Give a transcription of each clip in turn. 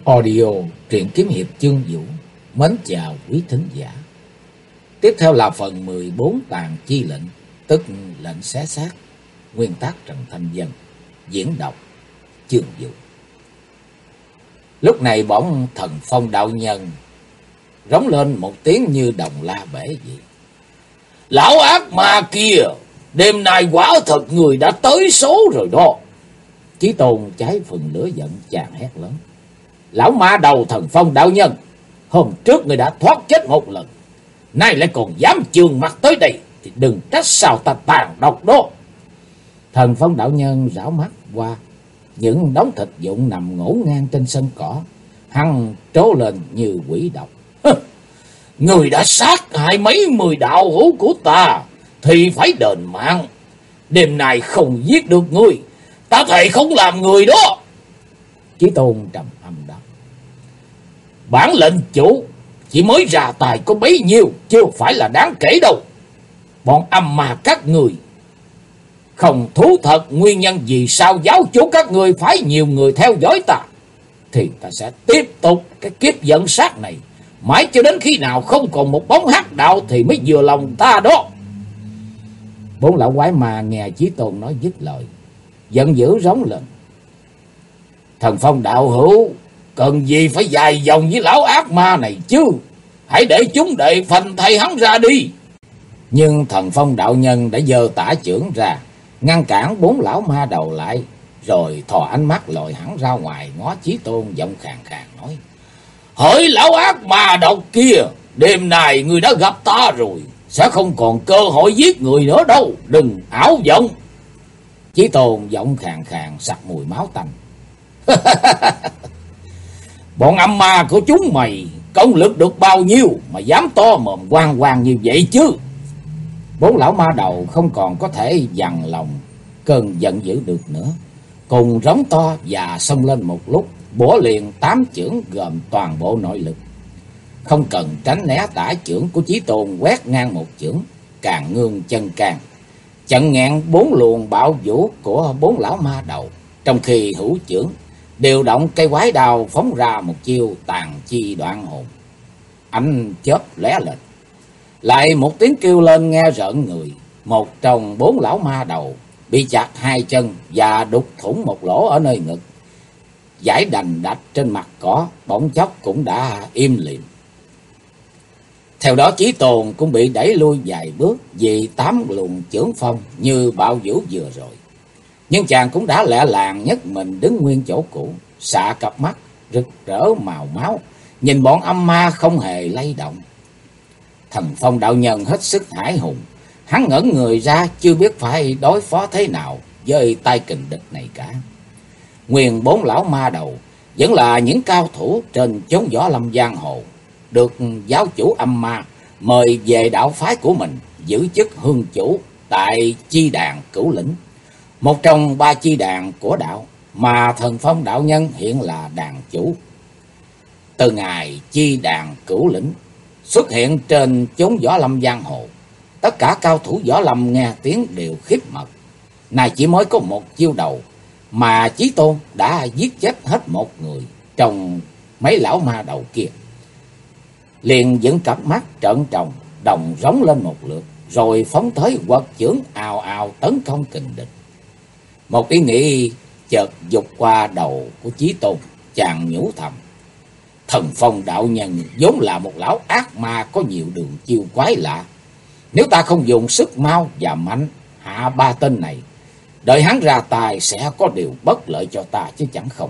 Audio truyện kiếm hiệp chương vũ. Mến chào quý thính giả. Tiếp theo là phần 14 tàn chi lệnh, tức lệnh xé xác. Nguyên tác Trần Thanh Vân, diễn đọc chương vũ. Lúc này bỗng thần phong đạo nhân rống lên một tiếng như đồng la bể vậy. Lão ác ma kia, đêm nay quả thật người đã tới số rồi đó. Chí Tôn cháy phần lửa giận chàng hét lớn. Lão ma đầu thần phong đạo nhân, hôm trước người đã thoát chết một lần, nay lại còn dám chườn mặt tới đây, thì đừng trách sao ta tàn độc đó. Thần phong đạo nhân rảo mắt qua những đống thịt vụn nằm ngổn ngang trên sân cỏ, hắn trố lên như quỷ độc. Người đã sát hại mấy 10 đạo hữu của ta thì phải đền mạng. Đêm nay không giết được ngươi, ta thề không làm người đó. Chí Tôn trầm âm đáp. Bản lệnh chủ chỉ mới ra tài có bấy nhiêu, chưa phải là đáng kể đâu. Bọn âm ma các người không thú thật nguyên nhân vì sao giáo chủ các người phải nhiều người theo dõi ta, thì ta sẽ tiếp tục cái kiếp dẫn sát này mãi cho đến khi nào không còn một bóng hắc đạo thì mới vừa lòng ta đó. Bốn lão quái ma nghe Chí Tôn nói dứt lời, giận dữ rống lên. Thần phong đạo hữu cần gì phải dài dòng với lão ác ma này chứ, hãy để chúng đệ phanh thây hắn ra đi. Nhưng thần phong đạo nhân đã giơ tả chưởng ra ngăn cản bốn lão ma đầu lại, rồi thò ánh mắt lồi hẳn ra ngoài ngó Chí Tôn, giọng khàn khàn nói. Hỡi lão ác ma độc kia, đêm nay người đã gặp ta rồi, sẽ không còn cơ hội giết người nữa đâu, đừng ảo vọng. Chí Tôn giọng khàn khàn sặc mùi máu tanh. Bọn âm ma của chúng mày công lực được bao nhiêu mà dám to mồm oang oang như vậy chứ? Bốn lão ma đầu không còn có thể dằn lòng cơn giận dữ được nữa, cùng rống to và xông lên một lúc, bổ liền 8 chưởng gồm toàn bộ nội lực. Không cần tránh né tả chưởng của Chí Tôn quét ngang một chưởng, càng ngương chân càng chặn ngẹn 4 luồng bạo vũ của 4 lão ma đầu, trong khi hữu chưởng điều động cây quái đao phóng ra một chiêu tàn chi đoạn hồn. Ánh chớp lóe lên, lại một tiếng kêu lên nghe rợn người. Một trong 4 lão ma đầu bị chặt 2 chân và đục thủng một lỗ ở nơi ngực, giải đành đạch trên mặt cỏ, bỗng chốc cũng đã im lìm. Theo đó Chí Tôn cũng bị đẩy lui vài bước vì 8 luồng chưởng phong như bạo vũ vừa rồi. Nhưng chàng cũng đã lẹ làng nhấc mình đứng nguyên chỗ cũ, xạ cặp mắt rực rỡ màu máu, nhìn bọn âm ma không hề lay động. Thần phong đạo nhân hết sức hãi hùng, hắn ngẩn người ra chưa biết phải đối phó thế nào với tay kình địch này cả. Nguyên 4 lão ma đầu vẫn là những cao thủ trên chốn võ lâm giang hồ, được giáo chủ âm ma mời về đạo phái của mình giữ chức hương chủ tại chi đàn Cửu Lĩnh, một trong 3 chi đàn của đạo mà thần phong đạo nhân hiện là đàn chủ. Từ ngày chi đàn Cửu Lĩnh xuất hiện trên chốn võ lâm giang hồ, tất cả cao thủ võ lâm nghe tiếng đều khiếp mật. Nay chỉ mới có một chiêu đầu mà Chí Tôn đã giết chết hết một người trong mấy lão ma đầu kia. Liền dựng cặp mắt trợn tròn, đồng rống lên một lượt, rồi phóng tới quật chưởng ào ào tấn công kình địch. Một ý nghĩ chợt dục qua đầu của Chí Tôn, chàng nhủ thầm. Thần phong đạo nhân vốn là một lão ác ma có nhiều đường chiêu quái lạ. Nếu ta không dùng sức mau và mạnh hạ 3 tên này, đợi hắn ra tài sẽ có điều bất lợi cho ta chứ chẳng không.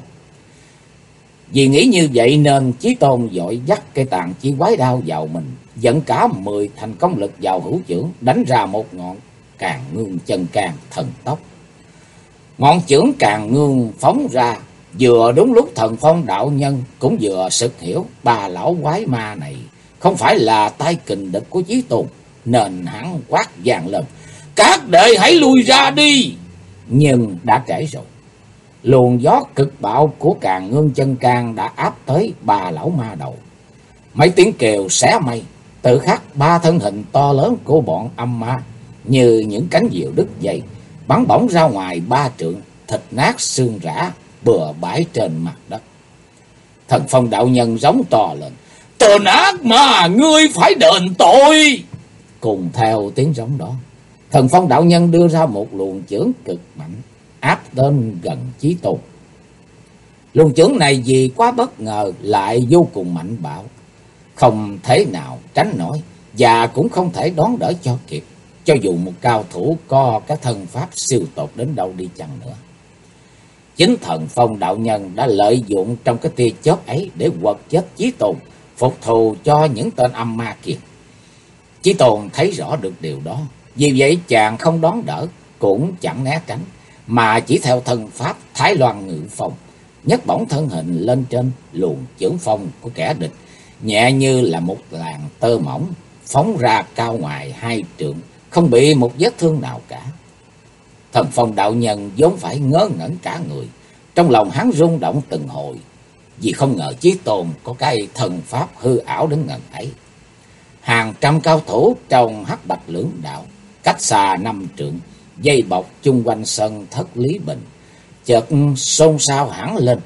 Vì nghĩ như vậy nên Chí Tôn vội dắt cây tàn chi quái đao vào mình, dẫn cả 10 thành công lực vào hữu chưởng, đánh ra một ngọn càng ngương chân can thần tốc. Ngọn chưởng càng ngương phóng ra vừa đúng lúc thần phong đạo nhân cũng vừa sực hiểu 3 lão quái ma này không phải là tay kình địch của Chí Tôn, nên hắn quát vang lên. Các đệ hãy lui ra đi! Nhưng đã trễ rồi. Luồng gió cực bạo của càng ngương chân can đã áp tới 3 lão ma đầu. Mấy tiếng kêu xé mây, tự khắc 3 thân hình to lớn của bọn âm ma như những cánh diều đứt dây bắn bổng ra ngoài 3 trượng, thịt nát xương rã bừa bãi trên mặt đất. Thần Phong đạo nhân giống to lên: Tên ác mà, ngươi phải đền tội! Cùng theo tiếng giống đó, Thần Phong đạo nhân đưa ra một luồng chưởng cực mạnh áp đến gần Chí Tôn. Luồng chưởng này vì quá bất ngờ lại vô cùng mạnh bạo, không thể nào tránh nổi và cũng không thể đón đỡ cho kịp, cho dù một cao thủ có các thân pháp siêu tột đến đâu đi chăng nữa. Chính Thần Phong đạo nhân đã lợi dụng trong cái tia chớp ấy để quật chết Chí Tôn, phục thù cho những tên âm ma kia. Chí Tôn thấy rõ được điều đó, vì vậy chàng không đón đỡ, cũng chẳng né tránh, mà chỉ theo thân pháp Thái Loan Ngự Phong, nhấc bổng thân hình lên trên luồng chưởng phong của kẻ địch, nhẹ như là một làn tơ mỏng phóng ra cao ngoài 2 trượng, không bị một vết thương nào cả. Thần Phong đạo nhân vốn phải ngớ ngẩn cả người, trong lòng hắn rung động từng hồi, vì không ngờ Chí Tôn có cái thần pháp hư ảo đến ngần ấy. Hàng trăm cao thủ trong Hắc Bạch Lưỡng Đạo, cách xa 5 trượng, dây bọc chung quanh sân thất Lý Bình, chợt xôn xao hẳn lên.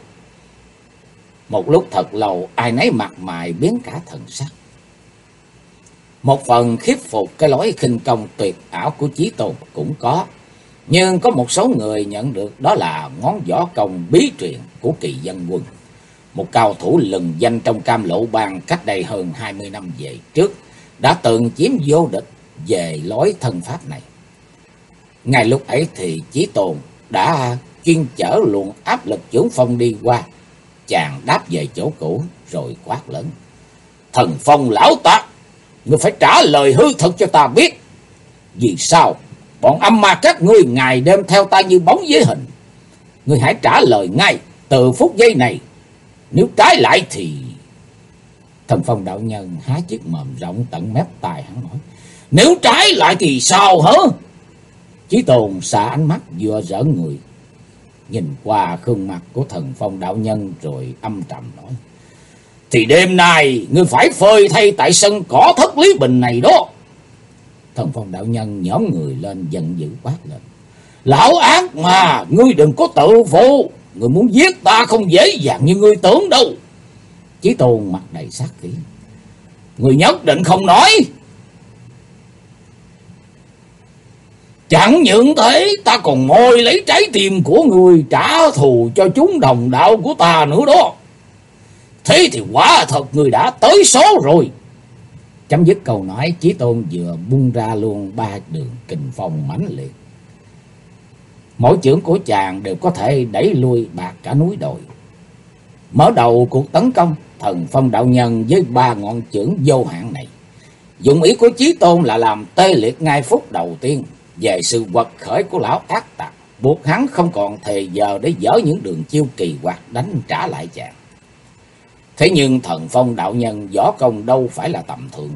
Một lúc thật lâu, ai nấy mặt mày biến cả thần sắc. Một phần khiếp phục cái lối khinh công tuyệt ảo của Chí Tôn cũng có, nhưng có một số người nhận được đó là ngón võ công bí truyền của Kỳ Dân Quân, một cao thủ lừng danh trong Cam Lộ Bang cách đây hơn 20 năm về trước, đã từng chiếm vô địch về lối thân pháp này. Ngay lúc ấy thì Chí Tôn đã chuyên chở luồng áp lực chưởng phong đi qua. Chàng đáp về chỗ cũ rồi quát lớn: Thần Phong lão tặc, ngươi phải trả lời hư thực cho ta biết. Vì sao bọn âm ma các ngươi ngày đêm theo ta như bóng với hình? Ngươi hãy trả lời ngay từ phút giây này, nếu trái lại thì... Thần Phong đạo nhân há chiếc mồm rộng tận mép tai, hắn nói: Nếu trái lại thì sao hả? Chí Tôn xả ánh mắt vừa giỡn người, nhìn qua khuôn mặt của Thần Phong đạo nhân rồi âm trầm nói: Thì đêm nay ngươi phải phơi thay tại sân cỏ thất Lý Bình này đó. Thần Phong đạo nhân nhõm người lên giận dữ quát lên: Lão ác mà, ngươi đừng có tự phụ, ngươi muốn giết ta không dễ dàng như ngươi tưởng đâu. Chí Tôn mặt đầy sát khí: Ngươi nhất định không nói? Chẳng những thế, ta còn mồi lấy trái tim của ngươi trả thù cho chúng đồng đạo của ta nữa đó. Thế thì quả thật ngươi đã tới số rồi. Chấm dứt câu nói, Chí Tôn vừa bung ra luôn 3 đường kình phong mãnh liệt. Mỗi chưởng của chàng đều có thể đẩy lui bạc cả núi đồi. Mở đầu cuộc tấn công, Thần Phong đạo nhân với 3 ngọn chưởng vô hạn này, dụng ý của Chí Tôn là làm tê liệt ngay phút đầu tiên về sự quật khởi của lão ác tặc, buộc hắn không còn thời giờ để dở những đường chiêu kỳ quặc đánh trả lại chàng. Thế nhưng Thần Phong đạo nhân võ công đâu phải là tầm thường.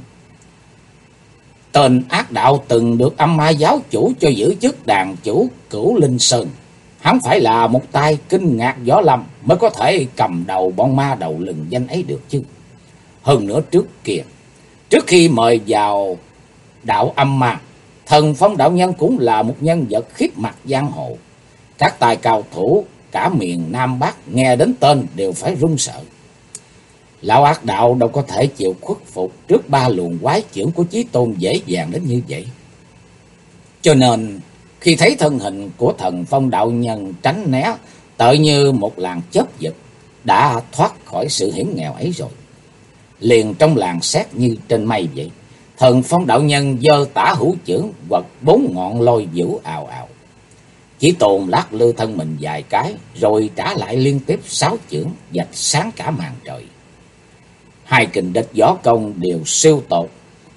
Tên ác đạo từng được âm ma giáo chủ cho giữ chức đàn chủ Cửu Linh Sơn. Hắn phải là một tay kinh ngạc võ lâm mới có thể cầm đầu bọn ma đầu lừng danh ấy được chứ. Hơn nữa trước khi mời vào đạo âm ma, Thần Phong đạo nhân cũng là một nhân vật khiếp mặt giang hồ. Các tài cao thủ cả miền Nam Bắc nghe đến tên đều phải run sợ. Lão ác đạo đâu có thể chịu khuất phục trước 3 luồng quái chưởng của Chí Tôn dễ dàng đến như vậy. Cho nên khi thấy thân hình của Thần Phong đạo nhân tránh né tự như một làn chớp giật, đã thoát khỏi sự hiểm nghèo ấy rồi. Liền trong làn sét như trên mây vậy, Thần Phong đạo nhân giơ tả hữu chưởng quật 4 ngọn lôi vũ ào ào. Chí Tôn lắc lư thân mình vài cái rồi trả lại liên tiếp 6 chưởng vạch sáng cả màn trời. 2 kình địch võ công đều siêu tột.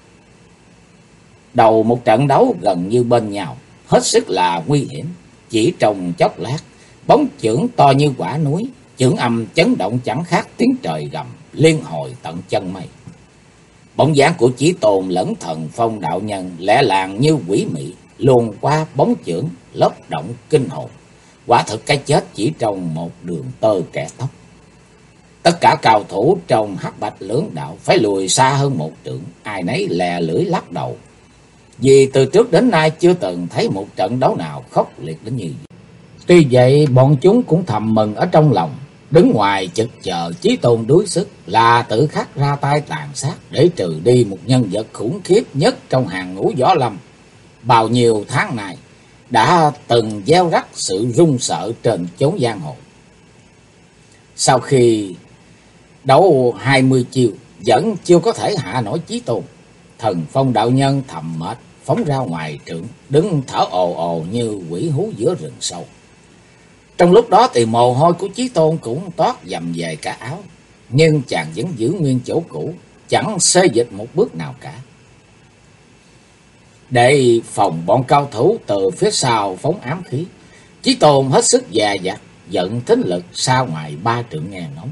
Đầu một trận đấu gần như bên nhau, hết sức là nguy hiểm. Chỉ trong chốc lát, bóng chưởng to như quả núi, chưởng âm chấn động chẳng khác tiếng trời gầm, liên hồi tận chân mây. Bóng dáng của Chí Tôn lẫn Thần Phong đạo nhân lẻ làng như quỷ mị, luồn qua bóng chưởng, lấp động kinh hồn. Quả thực cái chết chỉ trong một đường tơ kẻ tóc. Tất cả cao thủ trong Hắc Bạch Lưỡng Đạo phải lùi xa hơn 1 trượng, ai nấy lè lưỡi lắc đầu. Vì từ trước đến nay chưa từng thấy một trận đấu nào khốc liệt đến như vậy. Tuy vậy bọn chúng cũng thầm mừng ở trong lòng, Đứng ngoài chực chờ Chí Tôn đuối sức là tự khắc ra tay tàn sát để trừ đi một nhân vật khủng khiếp nhất trong hàng ngũ võ lâm. Bao nhiêu tháng này đã từng gieo rắc sự run sợ trên chốn giang hồ. Sau khi đấu 20 chiêu vẫn chưa có thể hạ nổi Chí Tôn, Thần Phong đạo nhân thầm mệt phóng ra ngoài trượng, đứng thở ồ ồ như quỷ hú giữa rừng sâu. Trong lúc đó thì mồ hôi của Chí Tôn cũng toát dầm về cả áo, nhưng chàng vẫn giữ nguyên chỗ cũ, chẳng xê dịch một bước nào cả. Để phòng bọn cao thủ từ phía sau phóng ám khí, Chí Tôn hết sức dè dặt, giận thính lực xa ngoài 3 trượng nghe ngóng.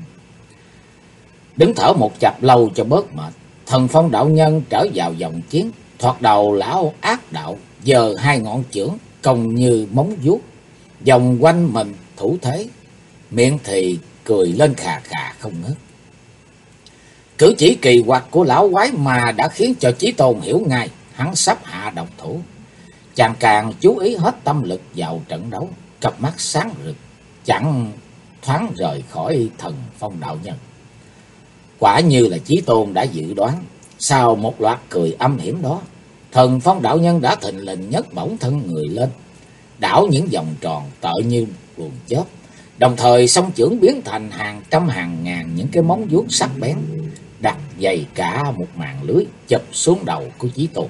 Đứng thở một chập lâu cho bớt mệt, Thần Phong đạo nhân trở vào vòng chiến. Thoạt đầu lão ác đạo giơ 2 ngọn chưởng cong như móng vuốt, vòng quanh mình thủ thế, miệng thì cười lên khà khà không ngớt. Cử chỉ kỳ quặc của lão quái mà đã khiến cho Chí Tôn hiểu ngay hắn sắp hạ độc thủ. Chàng càng chú ý hết tâm lực vào trận đấu, cặp mắt sáng rực, chẳng thoáng rời khỏi Thần Phong đạo nhân. Quả như là Chí Tôn đã dự đoán, sau một loạt cười âm hiểm đó, Thần Phong đạo nhân đã thình lình nhấc bổng thân người lên, đảo những vòng tròn tợ như luồng chớp, đồng thời song chưởng biến thành hàng trăm hàng ngàn những cái móng vuốt sắc bén, đặt dày cả một màn lưới chụp xuống đầu của Chí Tôn.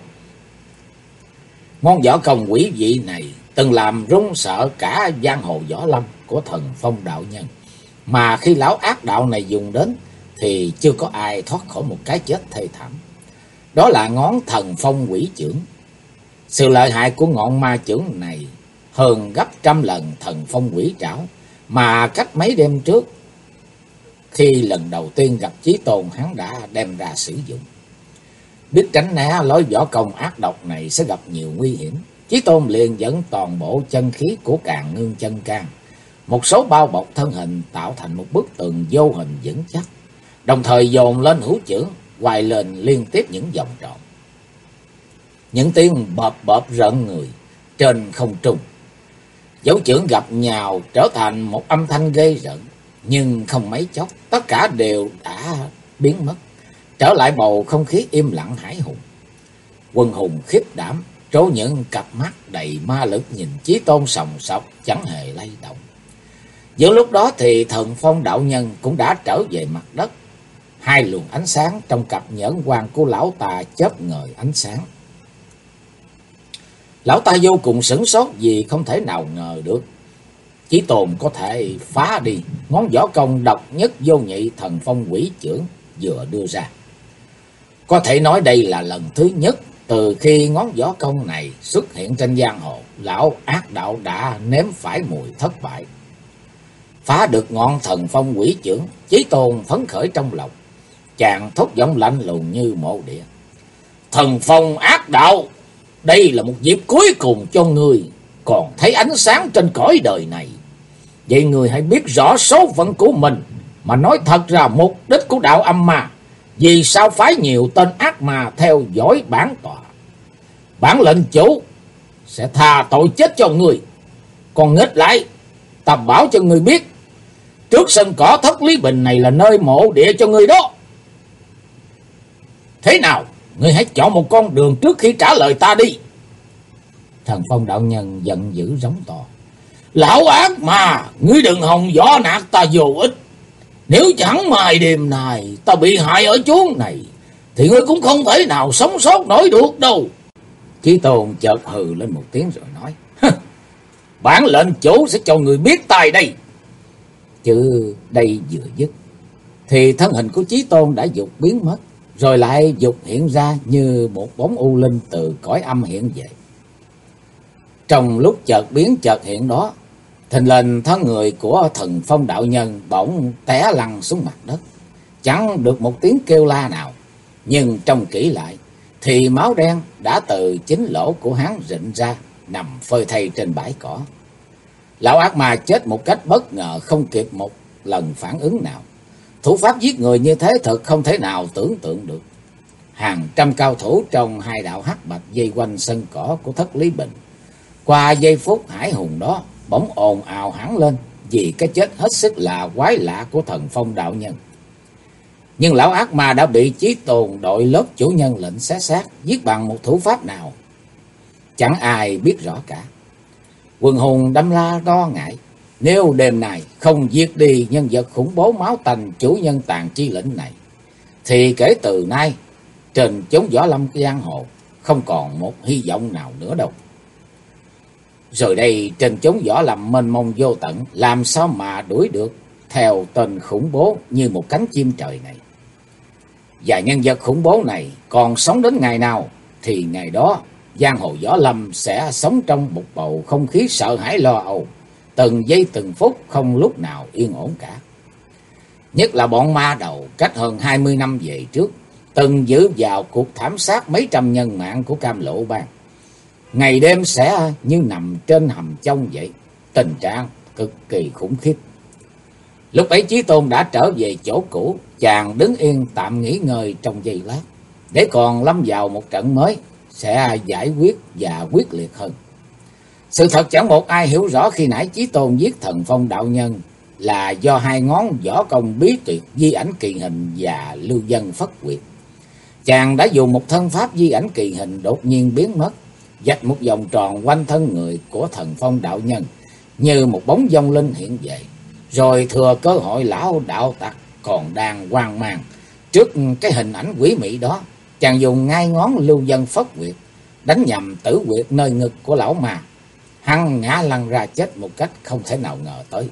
Món võ công quỷ dị này từng làm run sợ cả giang hồ võ lâm của Thần Phong đạo nhân, mà khi lão ác đạo này dùng đến thì chưa có ai thoát khỏi một cái chết thê thảm. Đó là ngón Thần Phong quỷ chưởng. Sự lợi hại của ngọn ma chưởng này hơn gấp trăm lần Thần Phong quỷ trảo mà cách mấy đêm trước, khi lần đầu tiên gặp Chí Tôn, hắn đã đem ra sử dụng. Biết tránh né lối võ công ác độc này sẽ gặp nhiều nguy hiểm, Chí Tôn liền dẫn toàn bộ chân khí của Càn Ngưng Chân Can, một số bao bọc thân hình tạo thành một bức tường vô hình vững chắc, đồng thời dồn lên hữu chưởng, quay lên liên tiếp những vòng tròn. Những tiếng bợp bợp rợn người trên không trung, dấu chưởng gặp nhào trở thành một âm thanh ghê rợn, nhưng không mấy chốc tất cả đều đã biến mất, trở lại bầu không khí im lặng hải hùng. Quân hùng khiếp đảm, trố những cặp mắt đầy ma lực nhìn Chí Tôn sòng sọc chẳng hề lay động. Giữa lúc đó thì Thần Phong đạo nhân cũng đã trở về mặt đất. 2 luồng ánh sáng trong cặp nhẫn quang của lão ta chớp ngời ánh sáng. Lão ta vô cùng sửng sốt vì không thể nào ngờ được Chí Tôn có thể phá đi ngón võ công độc nhất vô nhị Thần Phong quỷ chưởng vừa đưa ra. Có thể nói đây là lần thứ nhất từ khi ngón võ công này xuất hiện trên giang hồ, lão ác đạo đã nếm phải mùi thất bại. Phá được ngọn Thần Phong quỷ chưởng, Chí Tôn phấn khởi trong lòng. Chàng thốt giọng lạnh lùng như mộ địa: Thần Phong ác đạo, đây là một dịp cuối cùng cho ngươi còn thấy ánh sáng trên cõi đời này. Vậy ngươi hãy biết rõ số phận của mình, mà nói thật ra mục đích của đạo âm ma. Vì sao phái nhiều tên ác ma theo dõi bản tọa? Bản lệnh chủ sẽ tha tội chết cho ngươi. Còn nghịch lại, ta bảo cho ngươi biết, trước sân cỏ Thất Lý Bình này là nơi mộ địa cho ngươi đó. Thế nào, ngươi hãy chọn một con đường trước khi trả lời ta đi. Thần Phong đạo nhân giận dữ rống to: Lão ác mà, ngươi đừng hòng võ nạt ta vô ích. Nếu chẳng may đêm này ta bị hại ở chốn này, thì ngươi cũng không thể nào sống sót nổi được đâu. Chí Tôn chợt hừ lên một tiếng rồi nói: Bản lệnh chủ sẽ cho người biết tài đây. Chứ đây vừa dứt thì thân hình của Chí Tôn đã dục biến mất, rồi lại dục hiện ra như một bóng u linh từ cõi âm hiện về. Trong lúc chợt biến chợt hiện đó, thình lình thân người của Thần Phong đạo nhân bỗng té lăn xuống mặt đất, chẳng được một tiếng kêu la nào. Nhưng trông kỹ lại thì máu đen đã từ chính lỗ của hắn rịn ra, nằm phơi thây trên bãi cỏ. Lão ác ma chết một cách bất ngờ, không kịp một lần phản ứng nào. Thủ pháp giết người như thế thật không thể nào tưởng tượng được. Hàng trăm cao thủ trong 2 đạo hắc bạch vây quanh sân cỏ của Thất Lý Bình. Qua giây phút hải hùng đó, bỗng ồn ào hẳn lên, vì cái chết hết sức là quái lạ của Thần Phong đạo nhân. Nhưng lão ác ma đã bị Chí Tôn đội lớp chủ nhân lệnh xé xác giết bằng một thủ pháp nào, chẳng ai biết rõ cả. Quần hùng đâm la lo ngại, nếu đêm này không giết đi nhân vật khủng bố máu tanh chủ nhân Tàn Chi Lĩnh này, thì kể từ nay trên chốn võ lâm giang hồ không còn một hy vọng nào nữa đâu. Rồi đây trên chốn võ lâm mênh mông vô tận, làm sao mà đuổi được theo tên khủng bố như một cánh chim trời này. Và nhân vật khủng bố này còn sống đến ngày nào, thì ngày đó giang hồ võ lâm sẽ sống trong một bầu không khí sợ hãi lo âu, từng giây từng phút không lúc nào yên ổn cả. Nhất là bọn ma đầu cách hơn 20 năm về trước từng giữ vào cuộc thảm sát mấy trăm nhân mạng của Cam Lộ Bang. Ngày đêm sẽ như nằm trên hầm chông vậy, tình trạng cực kỳ khủng khiếp. Lúc ấy Chí Tôn đã trở về chỗ cũ, chàng đứng yên tạm nghỉ ngơi trong giây lát, để còn lâm vào một trận mới sẽ giải quyết và quyết liệt hơn. Sự thật chẳng một ai hiểu rõ khi nãy Chí Tôn giết Thần Phong đạo nhân là do hai ngón võ công bí tuyệt di ảnh kỳ hình và lưu vân phất quyệt. Chàng đã dùng một thân pháp di ảnh kỳ hình đột nhiên biến mất, vạch một vòng tròn quanh thân người của Thần Phong đạo nhân như một bóng vong linh hiện về. Rồi thừa cơ hội lão đạo tặc còn đang hoang mang trước cái hình ảnh quỷ mị đó, chàng dùng ngay ngón lưu vân phất quyệt đánh nhầm tử quyệt nơi ngực của lão ma. Hắn ngã lăn ra chết một cách không thể nào ngờ tới.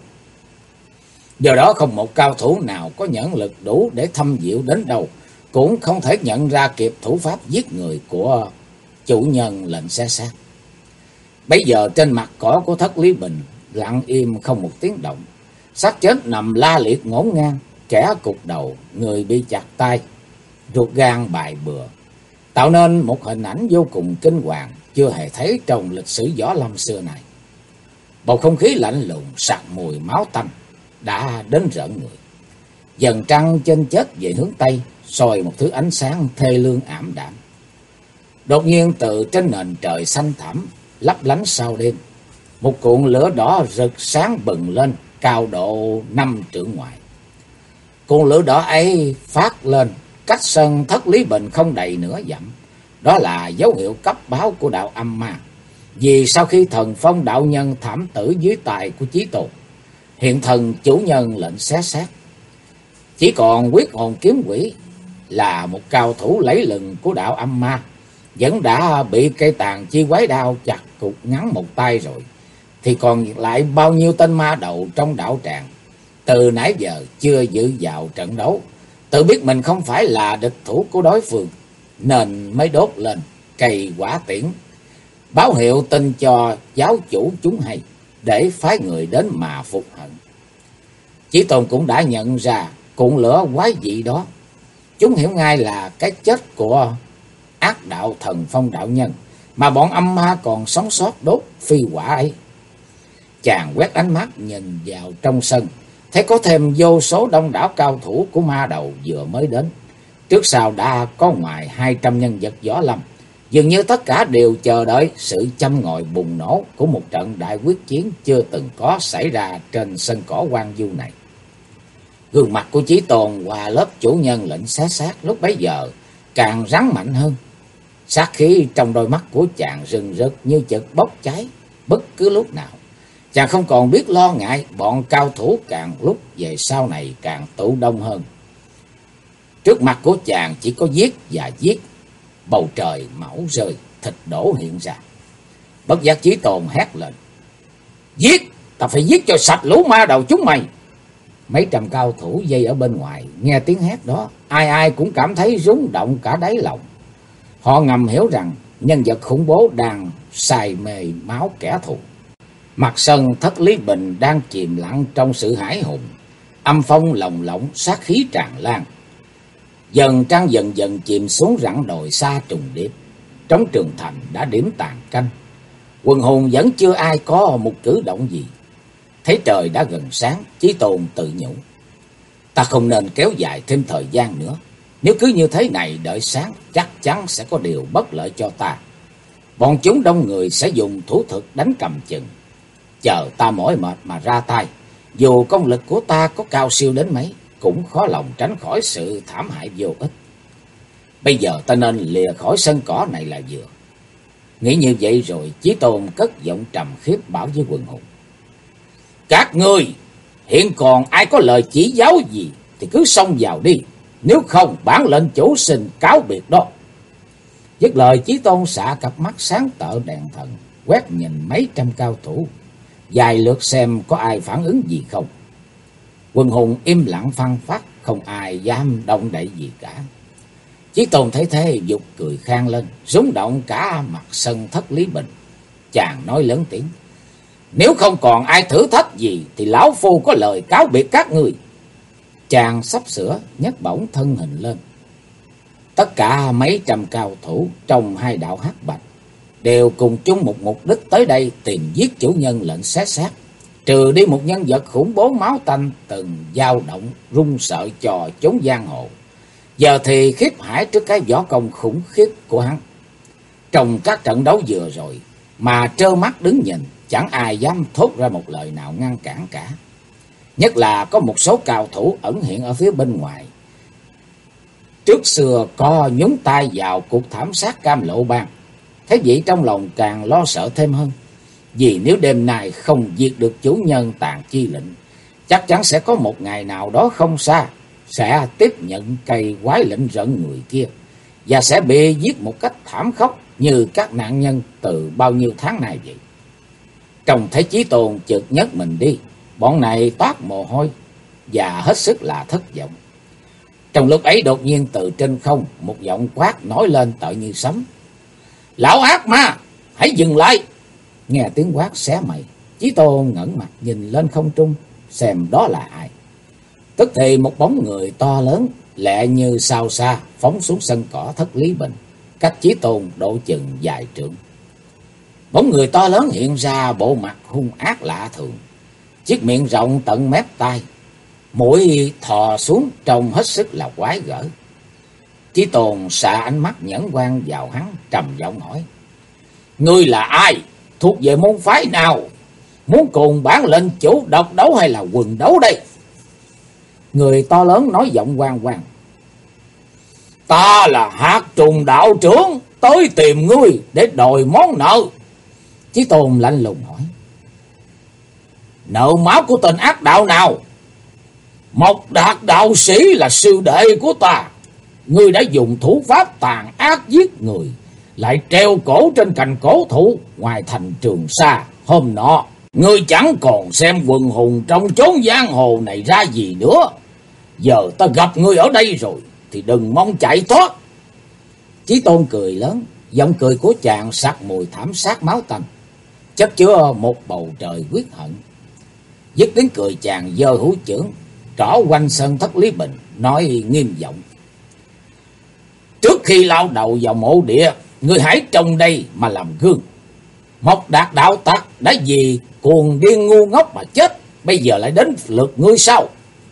Do đó không một cao thủ nào có nhãn lực đủ để thâm diệu đến đâu cũng không thể nhận ra kịp thủ pháp giết người của chủ nhân lệnh xé xác. Bây giờ trên mặt cỏ của Thất Lý Bình lặng im không một tiếng động. Xác chết nằm la liệt ngổn ngang, kẻ cụt đầu, người bị chặt tay, ruột gan bài bừa, tạo nên một hình ảnh vô cùng kinh hoàng chưa hề thấy trong lịch sử võ lâm xưa này. Bầu không khí lạnh lùng sặc mùi máu tanh đã đến rợn người. Dần trăng trên chết về hướng tây, soi một thứ ánh sáng thê lương ảm đạm. Đột nhiên từ trên nền trời xanh thẳm lấp lánh sau đêm, một cuộn lửa đỏ rực sáng bừng lên cao độ 5 trượng ngoài. Cuộn lửa đỏ ấy phát lên cách sân Thất Lý Bình không đầy nửa dặm. Đó là dấu hiệu cấp báo của đạo âm ma. Vì sau khi Thần Phong đạo nhân thảm tử dưới tay của Chí Tôn, hiện thần chủ nhân lệnh xé xác, chỉ còn Quyết Hồn Kiếm Quỷ là một cao thủ lấy lừng của đạo âm ma, vẫn đã bị cây tàn chi quái đao chặt cụt ngắn một tay rồi, thì còn lại bao nhiêu tên ma đầu trong đạo tràng từ nãy giờ chưa dự vào trận đấu, tự biết mình không phải là địch thủ của đối phương, nên mới đốt lên cây quả tiễn báo hiệu tin cho giáo chủ chúng hay, để phái người đến mà phục hận. Chí Tôn cũng đã nhận ra cuộn lửa quái dị đó. Chúng hiểu ngay là cái chết của ác đạo Thần Phong đạo nhân mà bọn âm ma còn sống sót đốt phi quả ấy. Chàng quét ánh mắt nhìn vào trong sân, thấy có thêm vô số đông đảo cao thủ của ma đầu vừa mới đến. Trước sau đã có ngoài 200 nhân vật võ lâm, dường như tất cả đều chờ đợi sự châm ngòi bùng nổ của một trận đại quyết chiến chưa từng có xảy ra trên sân cỏ hoang vu này. Gương mặt của Chí Tôn qua lớp chủ nhân lệnh xé xác lúc bấy giờ càng rắn mạnh hơn. Sát khí trong đôi mắt của chàng rừng rực như chợt bốc cháy bất cứ lúc nào. Chàng không còn biết lo ngại bọn cao thủ càng lúc về sau này càng tụ đông hơn. Trước mặt của chàng chỉ có giết và giết, bầu trời máu rơi, thịt đổ hiện ra. Bất giác Chí Tôn hét lên: "Giết! Ta phải giết cho sạch lũ ma đầu chúng mày!" Mấy trăm cao thủ dây ở bên ngoài nghe tiếng hét đó, ai ai cũng cảm thấy rung động cả đáy lòng. Họ ngầm hiểu rằng nhân vật khủng bố đang say mê máu kẻ thù. Mặt sân Thất Lý Bình đang chìm lặng trong sự hãi hùng, âm phong lồng lộng, sát khí tràn lan. Dần trăng dần dần chìm xuống rặng đồi xa trùng điệp. Trống Trường Thành đã điểm tàn canh. Quần hùng vẫn chưa ai có một cử động gì. Thấy trời đã gần sáng, Chí Tôn tự nhủ: ta không nên kéo dài thêm thời gian nữa. Nếu cứ như thế này đợi sáng, chắc chắn sẽ có điều bất lợi cho ta. Bọn chúng đông người sẽ dùng thủ thuật đánh cầm chừng. Chờ ta mỏi mệt mà ra tay, dù công lực của ta có cao siêu đến mấy, cũng khó lòng tránh khỏi sự thảm hại vô ích. Bây giờ ta nên lìa khỏi sân cỏ này là vừa. Nghĩ như vậy rồi, Chí Tôn cất giọng trầm khiếp bảo với quần hùng: Các ngươi hiện còn ai có lời chỉ giáo gì thì cứ xông vào đi, nếu không bản lệnh chủ xin cáo biệt đó. Dứt lời, Chí Tôn xạ cặp mắt sáng tợ đèn thần, quét nhìn mấy trăm cao thủ, vài lượt xem có ai phản ứng gì không. Quần hùng im lặng phăng phắc, không ai dám động đậy gì cả. Chí Tôn thấy thế giục cười khang lên, rúng động cả mặt sân Thất Lý Bình. Chàng nói lớn tiếng: Nếu không còn ai thử thách gì thì lão phu có lời cáo biệt các người. Chàng sắp sửa nhấc bổng thân hình lên. Tất cả mấy trăm cao thủ trong hai đạo hắc bạch đều cùng chung một mục đích tới đây tìm giết chủ nhân lệnh xé xác, trừ đi một nhân vật khủng bố máu tanh từng dao động run sợ cho chốn giang hồ. Giờ thì khiếp hải trước cái võ công khủng khiếp của hắn. Trong các trận đấu vừa rồi mà trơ mắt đứng nhìn, chẳng ai dám thốt ra một lời nào ngăn cản cả. Nhất là có một số cao thủ ẩn hiện ở phía bên ngoài, trước xưa có nhúng tay vào cuộc thảm sát Cam Lộ Bang. Thế vậy trong lòng càng lo sợ thêm hơn, vì nếu đêm nay không diệt được chủ nhân Tàn Chi Lệnh, chắc chắn sẽ có một ngày nào đó không xa sẽ tiếp nhận cây quái lệnh rợn người kia, và sẽ bị giết một cách thảm khốc như các nạn nhân từ bao nhiêu tháng nay vậy. Trông thấy Chí Tôn chợt nhấc mình đi, bọn này toát mồ hôi và hết sức là thất vọng. Trong lúc ấy đột nhiên từ trên không, một giọng quát nói lên tợ như sấm: Lão ác ma, hãy dừng lại! Nghe tiếng quát xé mày, Chí Tôn ngẩng mặt nhìn lên không trung xem đó là ai. Tức thì một bóng người to lớn lẹ như sao xa phóng xuống sân cỏ Thất Lý Bình, cách Chí Tôn độ chừng vài trượng. Bóng người to lớn hiện ra bộ mặt hung ác lạ thường, chiếc miệng rộng tận mép tai, mũi thò xuống trông hết sức là quái gở. Chí Tôn xạ ánh mắt nhẫn quan vào hắn, trầm giọng hỏi: Ngươi là ai? Thuộc về môn phái nào? Muốn cùng bản lệnh chủ độc đấu hay là quần đấu đây? Người to lớn nói giọng quang quang: Ta là Hạt Trùng đạo trưởng, tới tìm ngươi để đòi món nợ. Chí Tôn lạnh lùng hỏi: Nợ máu của tên ác đạo nào? Mộc Đạt đạo sĩ là sư đệ của ta. Ngươi đã dùng thủ pháp tàn ác giết người, lại treo cổ trên cành cổ thụ ngoài thành Trường Sa. Hôm nọ ngươi chẳng còn xem quần hùng trong chốn giang hồ này ra gì nữa. Giờ ta gặp ngươi ở đây rồi thì đừng mong chạy thoát. Chí Tôn cười lớn, giọng cười của chàng sặc mùi thảm sát máu tanh, chất chứa một bầu trời quyết hận. Dứt tiếng cười, chàng giơ hữu chưởng trỏ quanh sân Thất Lý Bình, nói nghiêm giọng: Trước khi lao đầu vào mộ địa, ngươi hãy trong đây mà làm gương. Mộc Đạt đạo tặc đã vì cuồng điên ngu ngốc mà chết, bây giờ lại đến lượt ngươi sao?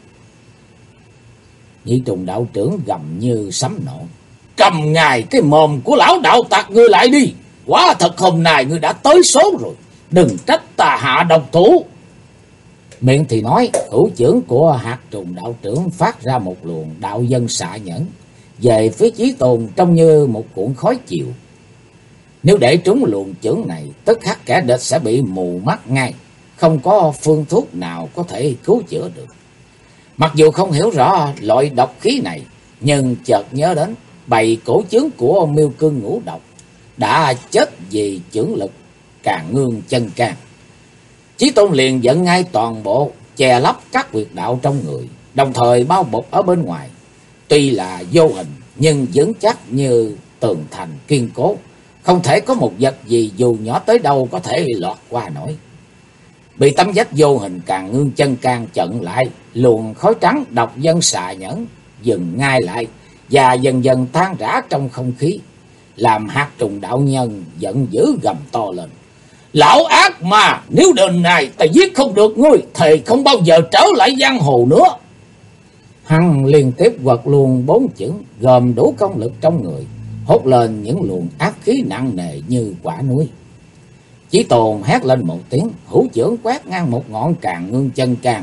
Nhị Trùng đạo trưởng gầm như sấm nổ: Cầm ngài cái mồm của lão đạo tặc ngươi lại đi. Quả thật hôm nay ngươi đã tới số rồi, đừng trách ta hạ độc thủ. Miệng thì nói, hữu chưởng của Hạt Trùng đạo trưởng phát ra một luồng đạo dân xạ nhẫn về phía Chí Tôn, trông như một cuộn khói chiều. Nếu để trúng luồng chưởng này, tức khắc kẻ địch sẽ bị mù mắt ngay, không có phương thuốc nào có thể cứu chữa được. Mặc dù không hiểu rõ loại độc khí này, nhưng chợt nhớ đến bầy cổ chướng của Miêu Cương Ngũ Độc đã chết vì chưởng lực Càn Ngương Chân Can. Chí Tôn liền dẫn ngay toàn bộ che lấp các huyệt đạo trong người, đồng thời bao bọc ở bên ngoài. Tuy là vô hình nhưng vững chắc như tường thành kiên cố, không thể có một vật gì dù nhỏ tới đâu có thể lọt qua nổi. Bị tấm vách vô hình Càn Ngương Chân Can chặn lại, luồng khói trắng độc dân xạ nhẫn dừng ngay lại và dần dần tan rã trong không khí, làm Hạt Trùng đạo nhân giận dữ gầm to lên: Lão ác mà, nếu đêm này ta giết không được ngươi, thì không bao giờ trở lại giang hồ nữa. Hắn liên tiếp quật luôn 4 chưởng, gồm đủ công lực trong người, hốt lên những luồng ác khí nặng nề như quả núi. Chí Tôn hét lên một tiếng, hữu chưởng quét ngang một ngọn Càn Ngương Chân Can,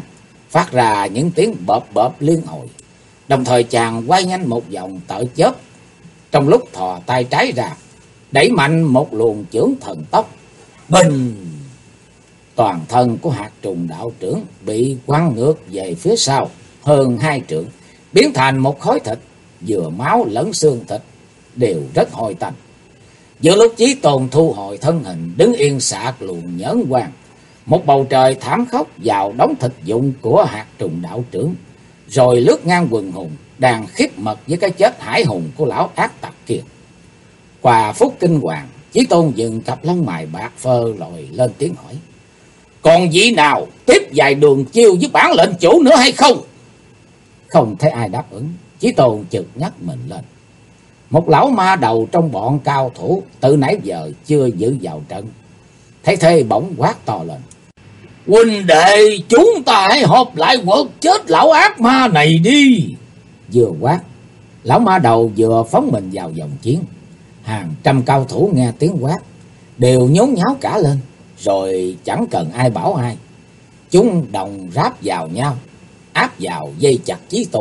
phát ra những tiếng bợp bợp liên hồi. Đồng thời chàng quay nhanh một vòng tợ chớp, trong lúc thò tay trái ra, đẩy mạnh một luồng chưởng thần tốc. Bình! Toàn thân của hạt trùng đạo trưởng bị quăng ngược về phía sau hơn 2 trượng, biến thành một khối thịt, vừa máu lẫn xương thịt đều rất hôi tanh. Giữa lúc Chí Tôn thu hồi thân hình, đứng yên sạc luồng nhẫn quang, một bầu trời thảm khốc vào đống thịt dụng của hạt trùng đạo trưởng, rồi lướt ngang quần hùng đang khiếp mật với cái chết hải hùng của lão ác tặc kia. Qua phút kinh hoàng, Chí Tôn dừng cặp lông mày bạc phơ rồi lên tiếng hỏi: còn vị nào tiếp vài đường chiêu với bản lệnh chủ nữa hay không? Không thấy ai đáp ứng, Chí Tôn chợt nhắc mình lên. Một lão ma đầu trong bọn cao thủ từ nãy giờ chưa giữ vào trận, thấy thế bỗng quát to lên: huynh đệ, chúng ta hãy họp lại quật chết lão ác ma này đi. Vừa quát, lão ma đầu vừa phóng mình vào vòng chiến. Hàng trăm cao thủ nghe tiếng quát đều nhốn nháo cả lên, rồi chẳng cần ai bảo ai, chúng đồng ráp vào nhau, áp vào dây chặt Chí Tôn.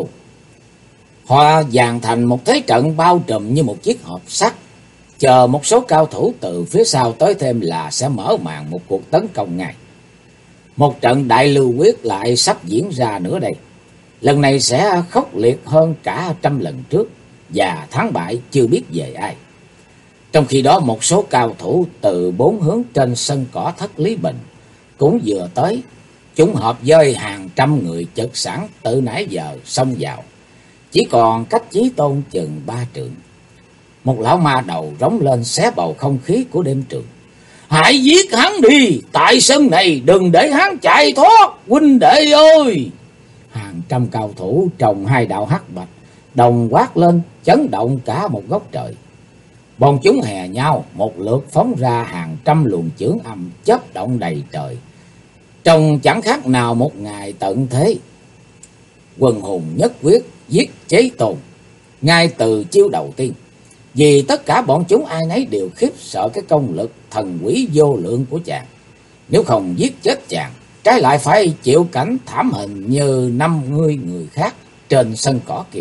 Họ dàn thành một thế trận bao trùm như một chiếc hộp sắt, chờ một số cao thủ từ phía sau tới thêm là sẽ mở màn một cuộc tấn công ngay. Một trận đại lưu quyết lại sắp diễn ra nữa đây. Lần này sẽ khốc liệt hơn cả 100 lần trước, và thắng bại chưa biết về ai. Trong khi đó, một số cao thủ từ 4 hướng trên sân cỏ Thất Lý Bình cũng vừa tới. Chúng hợp với hàng trăm người chật sẵn từ nãy giờ xông vào, chỉ còn cách Chí Tôn chừng 3 trượng. Một lão ma đầu rống lên xé bầu không khí của đêm trường: hãy giết hắn đi, tại sân này đừng để hắn chạy thoát, huynh đệ ơi! Hàng trăm cao thủ trồng 2 đạo hắc bạch đồng quát lên, chấn động cả một góc trời. Bọn chúng hè nhau một lượt phóng ra hàng trăm luồng chưởng âm chớp động đầy trời, trông chẳng khác nào một ngày tận thế. Quần hùng nhất quyết giết Chí Tôn ngay từ chiêu đầu tiên, vì tất cả bọn chúng ai nấy đều khiếp sợ cái công lực thần quý vô lượng của chàng. Nếu không giết chết chàng, trái lại phải chịu cảnh thảm hình như 50 người khác trên sân cỏ kia.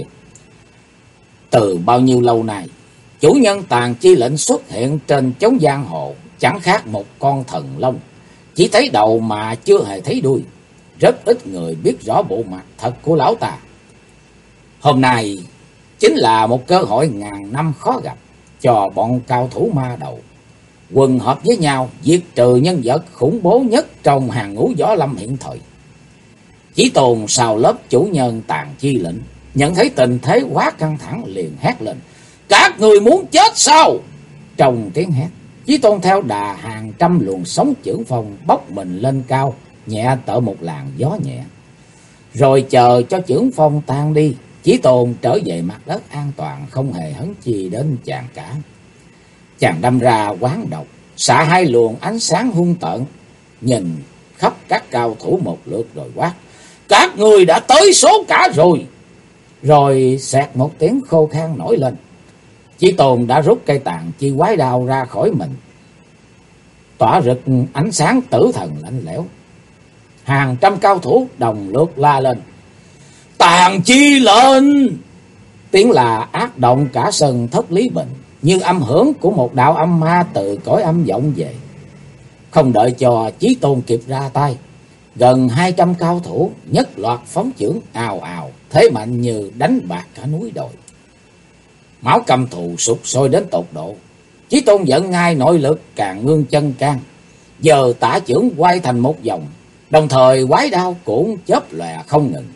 Từ bao nhiêu lâu nay, chủ nhân Tàn Chi lệnh xuất hiện trên chốn giang hồ chẳng khác một con thần long, chỉ thấy đầu mà chưa hề thấy đuôi. Rất ít người biết rõ bộ mặt thật của lão ta. Hôm nay chính là một cơ hội ngàn năm khó gặp cho bọn cao thủ ma đầu quần hợp với nhau diệt trừ nhân vật khủng bố nhất trong hàng ngũ võ lâm hiện thời. Chí Tôn sau lớp chủ nhân Tàn Chi lệnh nhận thấy tình thế quá căng thẳng, liền hét lên: các người muốn chết sao? Trong tiếng hét, Chí Tôn theo đà hàng trăm luồng sóng chưởng phong bốc mình lên cao, nhẹ tở một làn gió nhẹ. Rồi chờ cho chưởng phong tan đi, Chí Tôn trở về mặt đất an toàn, không hề hấn chi đến chàng cả. Chàng đâm ra quán độc, xạ 2 luồng ánh sáng hung tợn, nhìn khắp các cao thủ một lượt rồi quát: các người đã tới số cả rồi. Rồi xẹt một tiếng khô khan nổi lên. Chí Tôn đã rút cây Tàn Chi quái đao ra khỏi mình, tỏa rực ánh sáng tử thần lạnh lẽo. Hàng trăm cao thủ đồng lượt la lên: Tàn Chi lệnh! Tiếng là ác động cả sân Thất Lý Bình, như âm hưởng của một đạo âm ma từ cõi âm vọng về. Không đợi cho Chí Tôn kịp ra tay, gần 200 cao thủ nhất loạt phóng chưởng ào ào, thế mạnh như đánh bạc cả núi đồi. Máu căm thù sục sôi đến tột độ. Chí Tôn giận ngay nội lực càng ngưng chân can, giờ tả chưởng quay thành một vòng, đồng thời quái đao cũng chớp lòe không ngừng.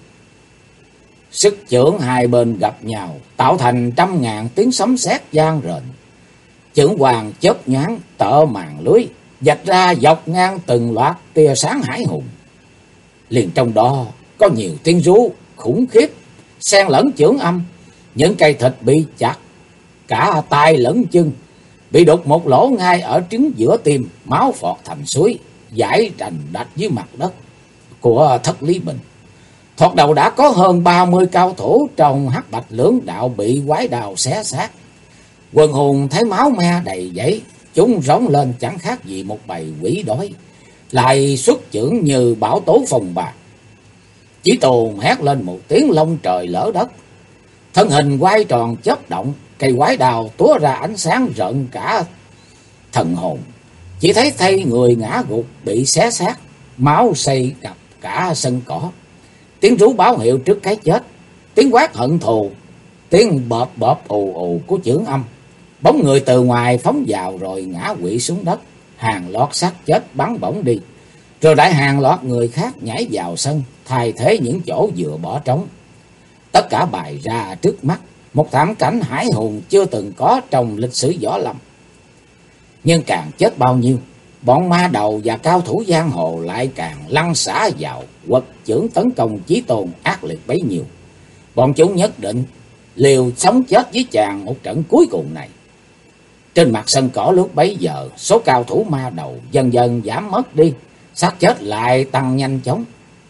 Sức chưởng hai bên gặp nhau tạo thành trăm ngàn tiếng sấm sét vang rền. Chưởng hoàng chớp nhoáng tợ màn lưới, vạch ra dọc ngang từng loạt tia sáng hải hùng. Liền trong đó có nhiều tiếng rú khủng khiếp, xen lẫn chưởng âm. Những cây thịt bị chặt cả tay lẫn chân, bị đục một lỗ ngay ở trứng giữa tim, máu phọt thành suối, dải rành đạch dưới mặt đất của Thất Lý Bình. Thoạt đầu đã có hơn 30 cao thủ trong hắc bạch lưỡng đạo bị quái đào xé xác. Quần hùng thấy máu me đầy dẫy, chúng rống lên chẳng khác gì một bầy quỷ đói, lại xuất chưởng như bão tố phong bạc. Chí Tôn hét lên một tiếng long trời lỡ đất, thân hình quay tròn chớp động, cây quái đào túa ra ánh sáng rợn cả thần hồn. Chỉ thấy thay người ngã gục bị xé xác, máu xây cặp cả sân cỏ. Tiếng rú báo hiệu trước cái chết, tiếng quát hận thù, tiếng bợp bợp ù ù của chưởng âm. Bóng người từ ngoài phóng vào rồi ngã quỵ xuống đất, hàng loạt xác chết bắn bổng đi. Rồi lại hàng loạt người khác nhảy vào sân, thay thế những chỗ vừa bỏ trống. Tất cả bày ra trước mắt, một thảm cảnh hải hùng chưa từng có trong lịch sử võ lâm. Nhưng càng chết bao nhiêu, bọn ma đầu và cao thủ giang hồ lại càng lăn xả vào, quật chưởng tấn công Chí Tôn ác liệt bấy nhiêu. Bọn chúng nhất định liều sống chết với chàng một trận cuối cùng này. Trên mặt sân cỏ lúc bấy giờ, số cao thủ ma đầu dần dần giảm mất đi, xác chết lại tăng nhanh chóng.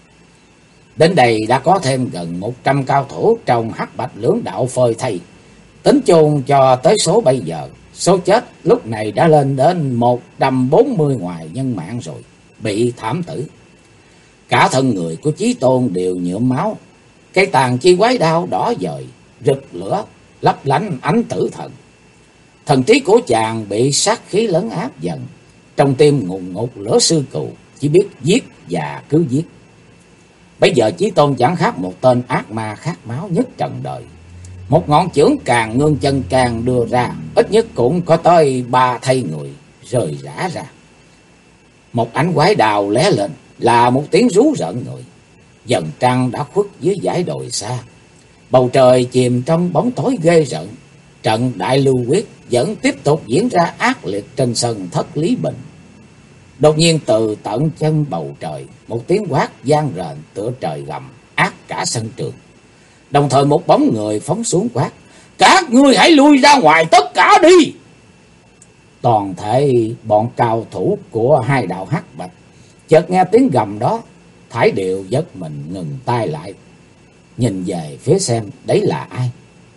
Đến đây đã có thêm gần 100 cao thủ trong Hắc Bạch lưỡng đạo phơi thây. Tính chung cho tới số bây giờ, số chết lúc này đã lên đến 140 ngoài nhân mạng rồi, bị thảm tử. Cả thân người của Chí Tôn đều nhuộm máu, cây tàn chi quái đao đỏ dời, rực lửa, lấp lánh ánh tử thần. Thần trí của chàng bị sát khí lấn áp dần, trong tim ngùn ngụt lửa sư cừu, chỉ biết giết và cứ giết. Bây giờ Chí Tôn chẳng khác một tên ác ma khát máu nhất trần đời. Một ngọn chưởng càng ngưng chân càng đưa ra, ít nhất cũng có tới 3 thây người rời rã ra. Một ánh quái đào lóe lên là một tiếng rú rợn người. Dần trăng đã khuất dưới dãy đồi xa, bầu trời chìm trong bóng tối ghê rợn. Trận đại lưu quyết vẫn tiếp tục diễn ra ác liệt trên sân Thất Lý Bình. Đột nhiên từ tận chân bầu trời, một tiếng quát vang rền tựa trời gầm ác cả sân trường. Đồng thời một bóng người phóng xuống quát: "Các ngươi hãy lui ra ngoài tất cả đi!" Toàn thể bọn cao thủ của hai đạo Hắc Bạch chợt nghe tiếng gầm đó, thải đều giật mình ngừng tay lại, nhìn về phía xem đấy là ai.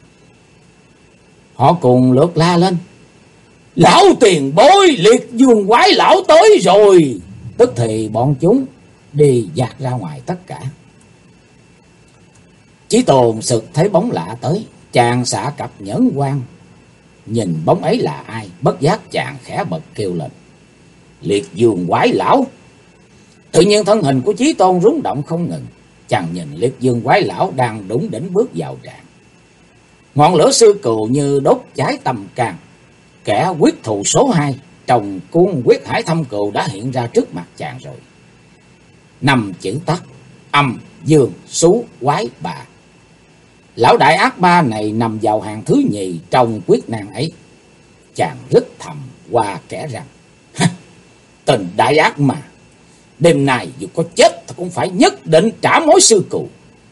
Họ cùng lượt la lên: "Lão tiền bối, Liệt Dương quái lão tới rồi!" Tức thì bọn chúng đi dạt ra ngoài tất cả. Chí Tôn sực thấy bóng lạ tới, chàng xạ cặp nhẫn quan, nhìn bóng ấy là ai, bất giác chàng khẽ bật kêu lên: "Liệt Dương quái lão!" Tự nhiên thân hình của Chí Tôn rung động không ngừng. Chàng nhìn Liệt Dương quái lão đang đủng đỉnh bước vào tràng. Ngọn lửa sư cừu như đốt cháy tâm can. Kẻ quyết thù số 2 trong cuốn Quyết Hải Thâm Cừu đã hiện ra trước mặt chàng rồi. 5 chữ tắt: âm, dương, xú, quái, bà. Lão đại ác ma này nằm vào hàng thứ nhì trong quyết nan ấy. Chàng rít thầm qua kẻ rằng: "Tình đại ác ma, đêm nay dù có chết thì cũng phải nhất định trả mối sư cừu."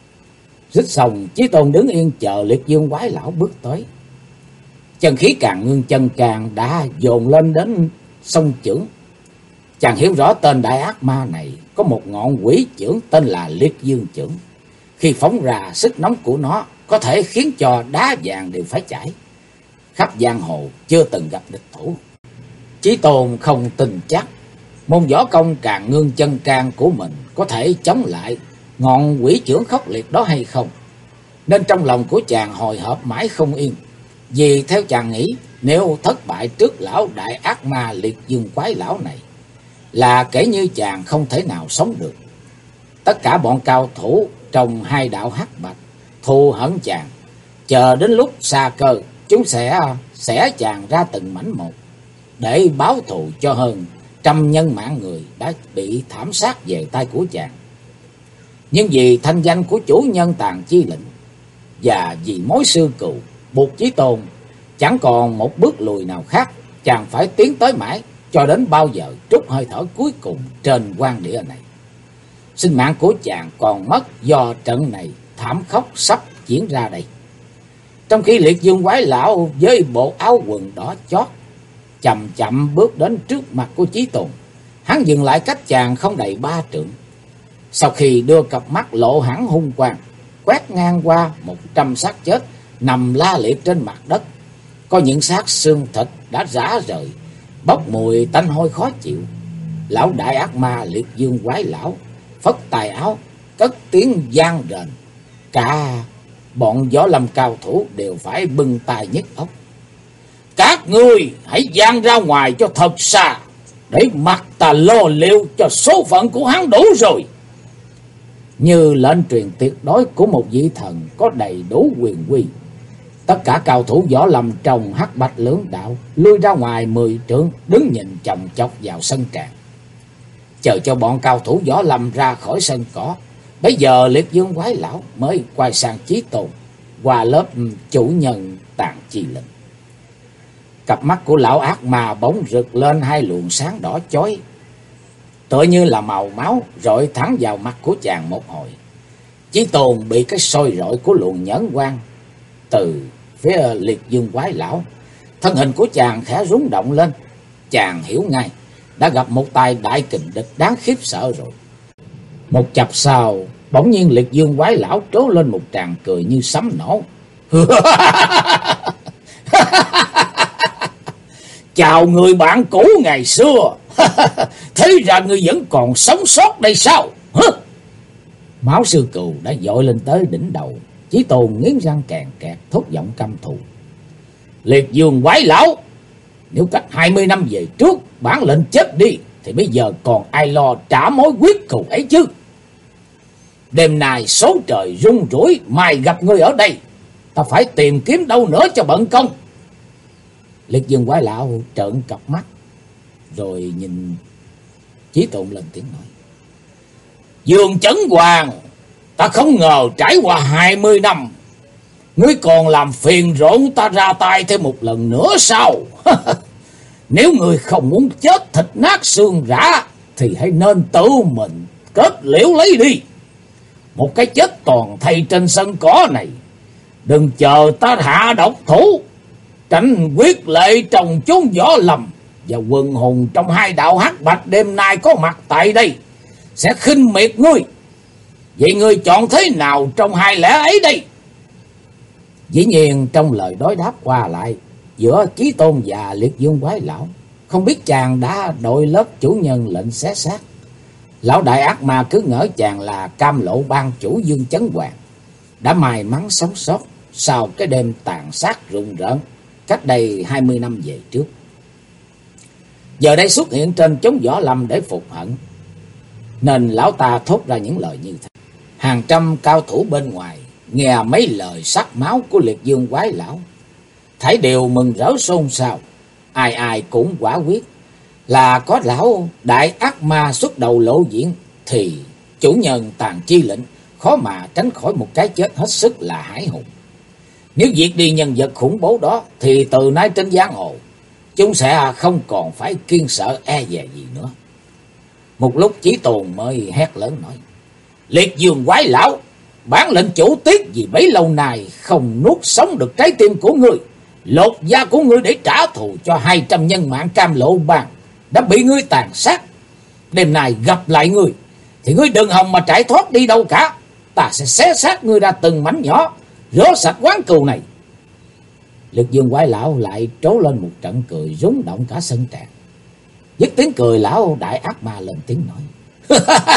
Rít xong, Chí Tôn đứng yên chờ Liệt Dương quái lão bước tới. Chân khí càng ngưng chân càng đã dồn lên đến sông chưởng. Chàng hiểu rõ tên đại ác ma này có một ngọn quỷ chưởng tên là Liệt Dương chưởng. Khi phóng ra, sức nóng của nó có thể khiến cho đá vàng đều phải chảy. Khắp giang hồ chưa từng gặp địch thủ. Chí Tôn không tin chắc môn võ công càng ngưng chân can của mình có thể chống lại ngọn quỷ chưởng khốc liệt đó hay không, nên trong lòng của chàng hồi hộp mãi không yên. Vì theo chàng nghĩ, nếu thất bại trước lão đại ác ma Liệt Dương quái lão này, là kể như chàng không thể nào sống được. Tất cả bọn cao thủ trong hai đạo Hắc Bạch thù hận chàng, chờ đến lúc xa cơ, chúng sẽ xẻ chàng ra từng mảnh một, để báo thù cho hơn 100 nhân mạng người đã bị thảm sát về tay của chàng. Nhưng vì thanh danh của chủ nhân Tàn Chi Lĩnh và vì mối sư cừu, buộc Chí Tôn chẳng còn một bước lùi nào khác. Chàng phải tiến tới mãi cho đến bao giờ trút hơi thở cuối cùng trên quan địa này. Sinh mạng của chàng còn mất do trận này thảm khốc sắp diễn ra đây. Trong khi Liệt Dương quái lão với bộ áo quần đỏ chót chậm chậm bước đến trước mặt của Chí Tôn, hắn dừng lại cách chàng không đầy 3 trượng. Sau khi đưa cặp mắt lộ hẳn hung quang, quét ngang qua 100 xác chết nằm la liệt trên mặt đất. Có những xác xương thịt đã rã rời, bốc mùi tanh hôi khó chịu. Lão đại ác ma Liệt Dương quái lão phất tài áo, cất tiếng vang rền. Cả bọn võ lâm cao thủ đều phải bưng tay nhức óc. Các ngươi hãy vang ra ngoài cho thật xa, để mặc ta lo liệu cho số phận của hắn đủ rồi. Như lệnh truyền tuyệt đối của một vị thần có đầy đủ quyền uy, tất cả cao thủ võ lâm trong Hắc Bạch Lưỡng Đạo lui ra ngoài 10 trượng, đứng nhìn chòng chọc vào sân tràng, chờ cho bọn cao thủ võ lâm ra khỏi sân cỏ. Bây giờ Liệt Dương Quái Lão mới quay sang Chí Tôn qua lớp chủ nhân Tàn Chi Lệnh. Cặp mắt của lão ác ma bỗng rực lên hai luồng sáng đỏ chói, tựa như là màu máu rọi thẳng vào mặt của chàng một hồi. Chí Tôn bị cái soi rọi của luồng nhẫn quang từ phía Liệt Dương Quái Lão, thân hình của chàng khẽ rung động lên. Chàng hiểu ngay đã gặp một tay đại kình địch đáng khiếp sợ rồi. Một chập sau, bỗng nhiên Liệt Dương Quái Lão trố lên một tràng cười như sấm nổ. Chào người bạn cũ ngày xưa. Thế ra ngươi vẫn còn sống sót đây sao? Máu sư cừu đã dội lên tới đỉnh đầu. Chí Tôn nghiến răng kèn kẹt, thốt giọng căm thù. Liệt Dương Quái Lão, nếu cách 20 năm về trước bản lệnh chết đi, thì bây giờ còn ai lo trả mối quyết thù ấy chứ? Đêm nay số trời rung rủi, mai gặp ngươi ở đây, ta phải tìm kiếm đâu nữa cho bận công. Liệt Dương Quái Lão trợn cặp mắt, rồi nhìn Chí Tôn lên tiếng nói. Dương Chấn Hoàng, ta không ngờ trải qua 20 năm, ngươi còn làm phiền rộn ta ra tay thêm một lần nữa sao? Nếu ngươi không muốn chết thịt nát xương rã, thì hãy nên tự mình kết liễu lấy đi. Một cái chết toàn thây trên sân cỏ này. Đừng chờ ta hạ độc thủ. Tránh quyết lệ trong chốn võ lâm và quần hùng trong hai đạo Hắc Bạch đêm nay có mặt tại đây sẽ khinh miệt ngươi. Vậy ngươi chọn thế nào trong hai lẽ ấy đây? Dĩ nhiên trong lời đối đáp qua lại giữa Chí Tôn và Liệt Dương Quái Lão, không biết chàng đã đội lớp chủ nhân lệnh xé xác. Lão đại ác ma cứ ngỡ chàng là Cam Lộ ban chủ Dương Chấn Hoàng, đã may mắn sống sót sau cái đêm tàn sát rùng rợn cách đây 20 năm về trước. Giờ đây xuất hiện trên chốn võ lâm để phục hận, nên lão ta thốt ra những lời như thế. Hàng trăm cao thủ bên ngoài nghe mấy lời sắc máu của Liệt Dương Quái Lão, thảy đều mừng rỡ xôn xao. Ai ai cũng quả quyết là có lão đại ác ma xuất đầu lộ diện, thì chủ nhân Tàn Chi Lệnh khó mà tránh khỏi một cái chết hết sức là hãi hùng. Nếu diệt đi nhân vật khủng bố đó, thì từ nay trên giang hồ chúng sẽ không còn phải kiêng sợ e dè gì nữa. Một lúc Chí Tôn mới hét lớn nói. Liệt Dương Quái Lão, bản lệnh chủ tiếc vì bấy lâu nay không nuốt sống được trái tim của ngươi, lột da của ngươi để trả thù cho 200 nhân mạng Cam Lộ Bang đã bị ngươi tàn sát. Đêm nay gặp lại ngươi thì ngươi đừng hòng mà chạy thoát đi đâu cả. Ta sẽ xé xác ngươi ra từng mảnh nhỏ, rửa sạch quán cừu này. Liệt Dương Quái Lão lại trố lên một trận cười rúng động cả sân tràng. Dứt tiếng cười, lão đại ác ma lên tiếng nói.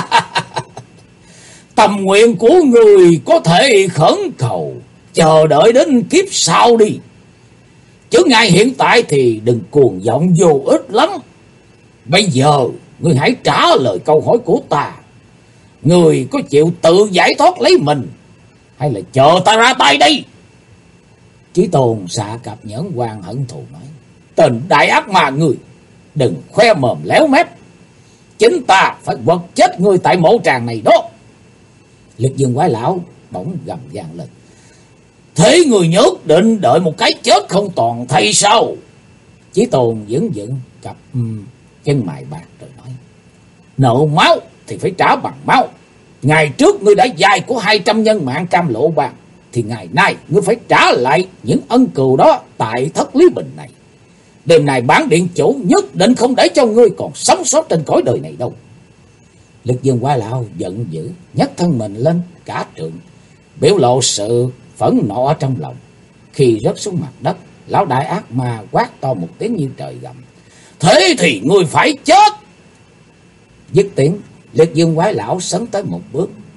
Tâm nguyện của người có thể khẩn cầu, chờ đợi đến kiếp sau đi. Chứ ngay hiện tại thì đừng cuồng vọng vô ích lắm. Bây giờ ngươi hãy trả lời câu hỏi của ta. Ngươi có chịu tự giải thoát lấy mình, hay là chờ ta ra tay đây? Chí Tôn xạ cặp nhẫn quan hận thù nói. Tên đại ác ma ngươi, đừng khoe mồm léo mép. Chính ta phải quật chết ngươi tại mộ tràng này đó. Liệt Dương Quái Lão bỗng gầm vang lên. Thế người nhất định đợi một cái chết không toàn thay sao? Chí Tôn vững vững cặp chân mày bạc rồi nói. Nợ máu thì phải trả bằng máu. Ngày trước ngươi đã dai của 200 nhân mạng Cam Lộ Bang, thì ngày nay ngươi phải trả lại những ân cừu đó tại Thất Lý Bình này. Đêm nay bản điện chủ nhất định không để cho ngươi còn sống sót trên cõi đời này đâu. Liệt Dương Quái Lão giận dữ, nhấc thân mình lên cả trượng, biểu lộ sự phẫn nộ ở trong lòng. Khi rớt xuống mặt đất, lão đại ác ma quát to một tiếng như trời gầm. Thế thì ngươi phải chết! Dứt tiếng, Liệt Dương Quái Lão sấn tới một bước,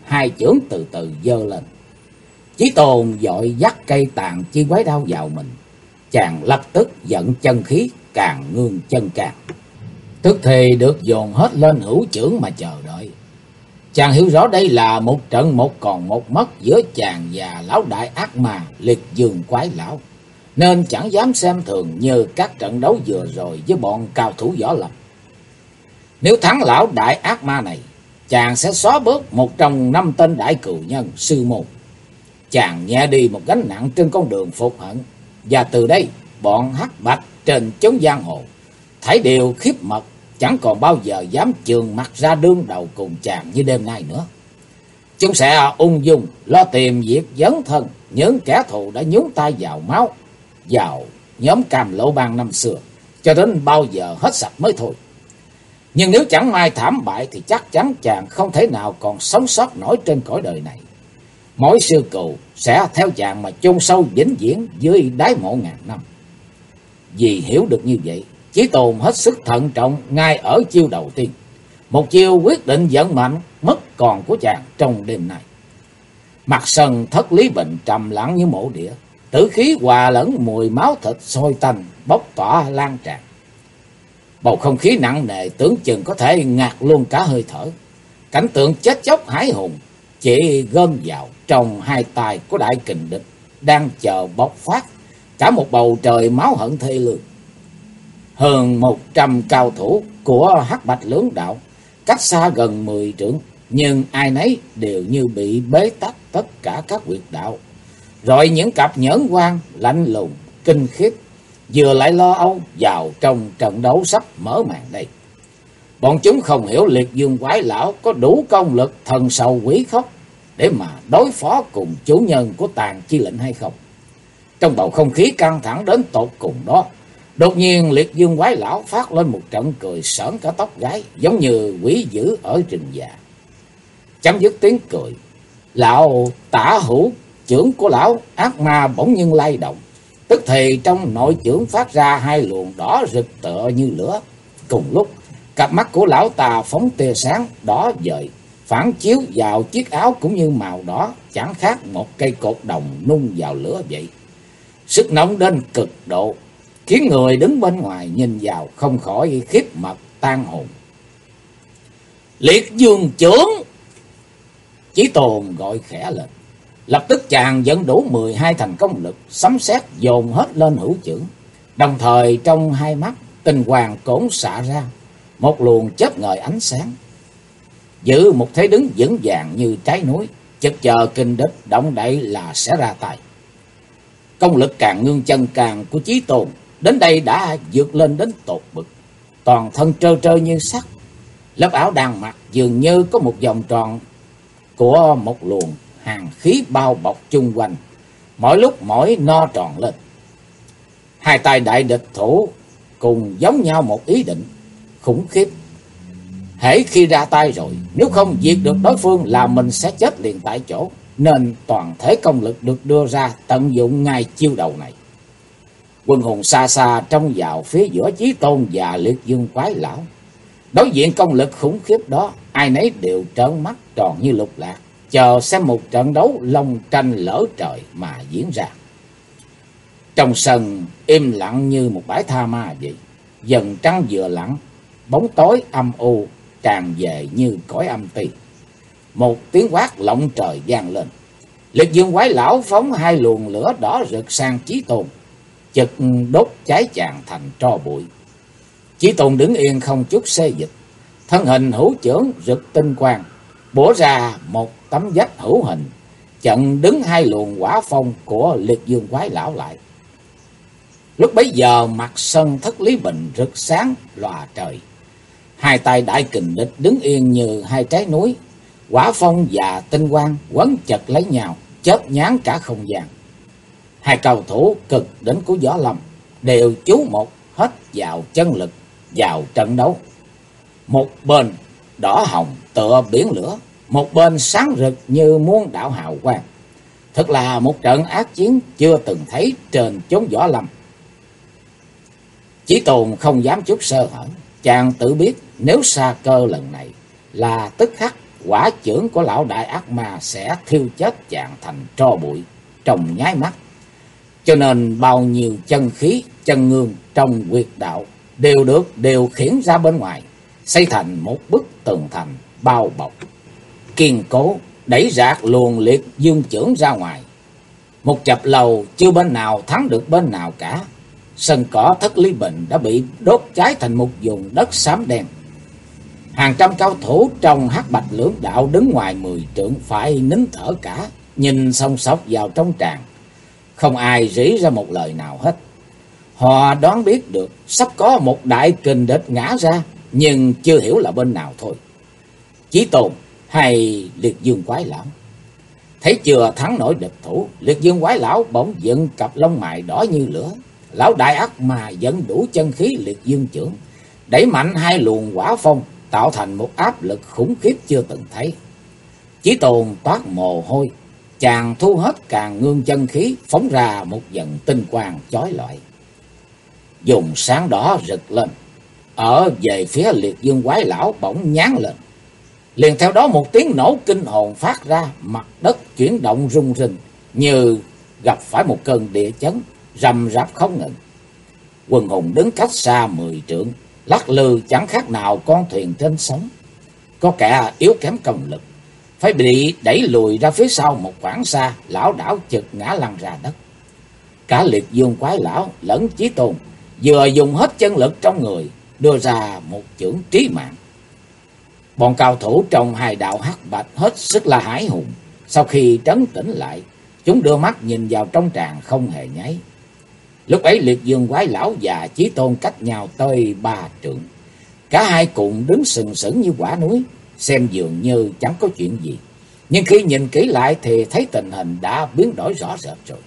hai chưởng từ từ giơ lên. Chí Tôn vội dắt cây tàn chi quái đao vào mình. Chàng lập tức giận chân khí càng ngương chân càng. Tức thì được dồn hết lên hữu chưởng mà chờ đợi. Chàng hiểu rõ đây là một trận một còn một mất giữa chàng và lão đại ác ma Liệt Dương Quái Lão, nên chẳng dám xem thường như các trận đấu vừa rồi với bọn cao thủ võ lâm. Nếu thắng lão đại ác ma này, chàng sẽ xóa bớt một trong 5 tên đại cừu nhân sư môn. Chàng nhẹ đi một gánh nặng trên con đường phục hận, và từ đây bọn hắc bạch trên chốn giang hồ thảy đều khiếp mật, chẳng còn bao giờ dám chườn mặt ra đương đầu cùng chàng như đêm nay nữa. Chúng sẽ ung dung lo tìm việc dấn thân những kẻ thù đã nhúng tay vào máu, vào nhóm Cam Lộ Bang năm xưa, cho đến bao giờ hết sạch mới thôi. Nhưng nếu chẳng may thảm bại thì chắc chắn chàng không thể nào còn sống sót nổi trên cõi đời này. Mỗi sư cừu sẽ theo chàng mà chôn sâu vĩnh viễn dưới đáy mộ ngàn năm. Vì hiểu được như vậy, Chí Tôn hết sức thận trọng ngay ở chiêu đầu tiên, một chiêu quyết định vận mệnh mất còn của chàng trong đêm nay. Mặt sân Thất Lý Bình trầm lặng như mộ địa, tử khí hòa lẫn mùi máu thịt sôi tanh bốc tỏa lan tràn. Bầu không khí nặng nề tưởng chừng có thể ngạt luôn cả hơi thở. Cảnh tượng chết chóc hãi hùng chỉ gom vào trong hai tay của đại kình địch đang chờ bộc phát cả một bầu trời máu hận thê lương. Hơn 100 cao thủ của Hắc Bạch Lưỡng Đạo cách xa gần 10 trượng, nhưng ai nấy đều như bị bế tắc tất cả các huyệt đạo. Rồi những cặp nhẫn quan lạnh lùng kinh khiếp vừa lại lo âu vào trong trận đấu sắp mở màn đây. Bọn chúng không hiểu Liệt Dương Quái Lão có đủ công lực thần sầu quỷ khóc để mà đối phó cùng chủ nhân của Tàn Chi Lệnh hay không. Trong bầu không khí căng thẳng đến tột cùng đó, đột nhiên Liệt Dương Quái Lão phát lên một trận cười sởn cả tóc gáy, giống như quỷ dữ ở rừng già. Chấm dứt tiếng cười, lão tả hữu chưởng của lão ác ma bỗng nhiên lay động, tức thì trong nội chưởng phát ra hai luồng đỏ rực tựa như lửa. Cùng lúc, cặp mắt của lão ta phóng tia sáng đỏ vời, phản chiếu vào chiếc áo cũng như màu đỏ, chẳng khác một cây cột đồng nung vào lửa vậy. Sức nóng đến cực độ, khiến người đứng bên ngoài nhìn vào không khỏi khiếp mật tan hồn. Liệt Dương chưởng! Chí Tôn gọi khẽ lên. Lập tức chàng dẫn đủ 12 thành công lực, sấm sét dồn hết lên hữu chưởng. Đồng thời trong hai mắt tinh hoàng cổn xạ ra một luồng chớp ngời ánh sáng, giữ một thế đứng vững vàng như trái núi, chực chờ kình địch động đậy là sẽ ra tay. Công lực càng ngưng chân càng của Chí Tôn đến đây đã vượt lên đến tột bực, toàn thân trơ trơ như sắt. Lớp áo đang mặc dường như có một vòng tròn của một luồng hàn khí bao bọc chung quanh, mỗi lúc mỗi no tròn lên. Hai tay đại địch thủ cùng giống nhau một ý định khủng khiếp. Hễ khi ra tay rồi, nếu không diệt được đối phương là mình sẽ chết liền tại chỗ, nên toàn thể công lực được đưa ra tận dụng ngay chiêu đầu này. Quân hùng xa xa trông vào phía giữa Chí Tôn và Liệt Dương Quái Lão. Đối diện công lực khủng khiếp đó, ai nấy đều trợn mắt tròn như lục lạc, chờ xem một trận đấu long tranh lỡ trời mà diễn ra. Trong sân im lặng như một bãi tha ma vậy, dần trăng vừa lặng, bóng tối âm u tràn về như cõi âm ti. Một tiếng quát lộng trời vang lên. Liệt Dương Quái Lão phóng hai luồng lửa đỏ rực sang Chí Tôn, chực đốt cháy chàng thành tro bụi. Chí Tôn đứng yên không chút xê dịch, thân hình hữu chưởng rực tinh quang, bổ ra một tấm vách hữu hình, chặn đứng hai luồng hỏa phong của Liệt Dương Quái Lão lại. Lúc bấy giờ mặt sân Thất Lý Bình rực sáng lòa trời. Hai tay đại kình địch đứng yên như hai trái núi, hỏa phong và tinh quang quấn chật lấy nhau, chớp nhán cả không gian. Hai cầu thủ cực đỉnh của võ lâm đều chú một hết vào chân lực, vào trận đấu. Một bên đỏ hồng tựa biển lửa, một bên sáng rực như muôn đạo hào quang. Thật là một trận ác chiến chưa từng thấy trên chốn võ lâm. Chí Tôn không dám chút sơ hở, chàng tự biết nếu sa cơ lần này là tức khắc quả chưởng của lão đại ác ma sẽ thiêu chết chàng thành tro bụi trong nháy mắt. Cho nên bao nhiêu chân khí, chân ngương trong huyệt đạo đều được điều khiển ra bên ngoài, xây thành một bức tường thành bao bọc kiên cố, đẩy rạc luồng liệt dương chưởng ra ngoài. Một chập lầu chưa bên nào thắng được bên nào cả. Sân cỏ Thất Lý Bình đã bị đốt cháy thành một vùng đất xám đen. Hàng trăm cao thủ trong Hắc Bạch Lưỡng Đạo đứng ngoài 10 trượng phải nín thở cả, nhìn song sóc vào trong tràng. Không ai rỉ ra một lời nào hết. Họ đoán biết được sắp có một đại kình địch ngã ra, nhưng chưa hiểu là bên nào thôi. Chí Tôn hay Liệt Dương Quái Lão? Thấy chưa thắng nổi địch thủ, Liệt Dương Quái Lão bỗng dựng cặp lông mày đỏ như lửa. Lão đại ác mà dẫn đủ chân khí Liệt Dương chưởng, đẩy mạnh hai luồng hỏa phong, tạo thành một áp lực khủng khiếp chưa từng thấy. Chí Tôn toát mồ hôi, chàng thu hết càng ngương chân khí, phóng ra một dần tinh quang chói lọi. Dùng sáng đỏ rực lên, ở về phía Liệt Dương Quái Lão bỗng nhán lên. Liền theo đó một tiếng nổ kinh hồn phát ra, mặt đất chuyển động rung rinh như gặp phải một cơn địa chấn, rầm rạp không ngừng. Quần hùng đứng cách xa 10 trượng, lắc lư chẳng khác nào con thuyền trên sóng. Có kẻ yếu kém công lực, phải bị đẩy lùi ra phía sau một khoảng xa, lão đảo chực ngã lăn ra đất. Cả Liệt Dương Quái Lão lẫn Chí Tôn vừa dùng hết chân lực trong người, đưa ra một chưởng trí mạng. Bọn cao thủ trong hai đạo Hắc Bạch hết sức là hãi hùng. Sau khi trấn tĩnh lại, chúng đưa mắt nhìn vào trong tràng không hề nháy. Lúc ấy Liệt Dương Quái Lão và Chí Tôn cách nhau tới 3 trượng. Cả hai cùng đứng sừng sững như quả núi, xem dường như chẳng có chuyện gì. Nhưng khi nhìn kỹ lại thì thấy tình hình đã biến đổi rõ rệt rồi.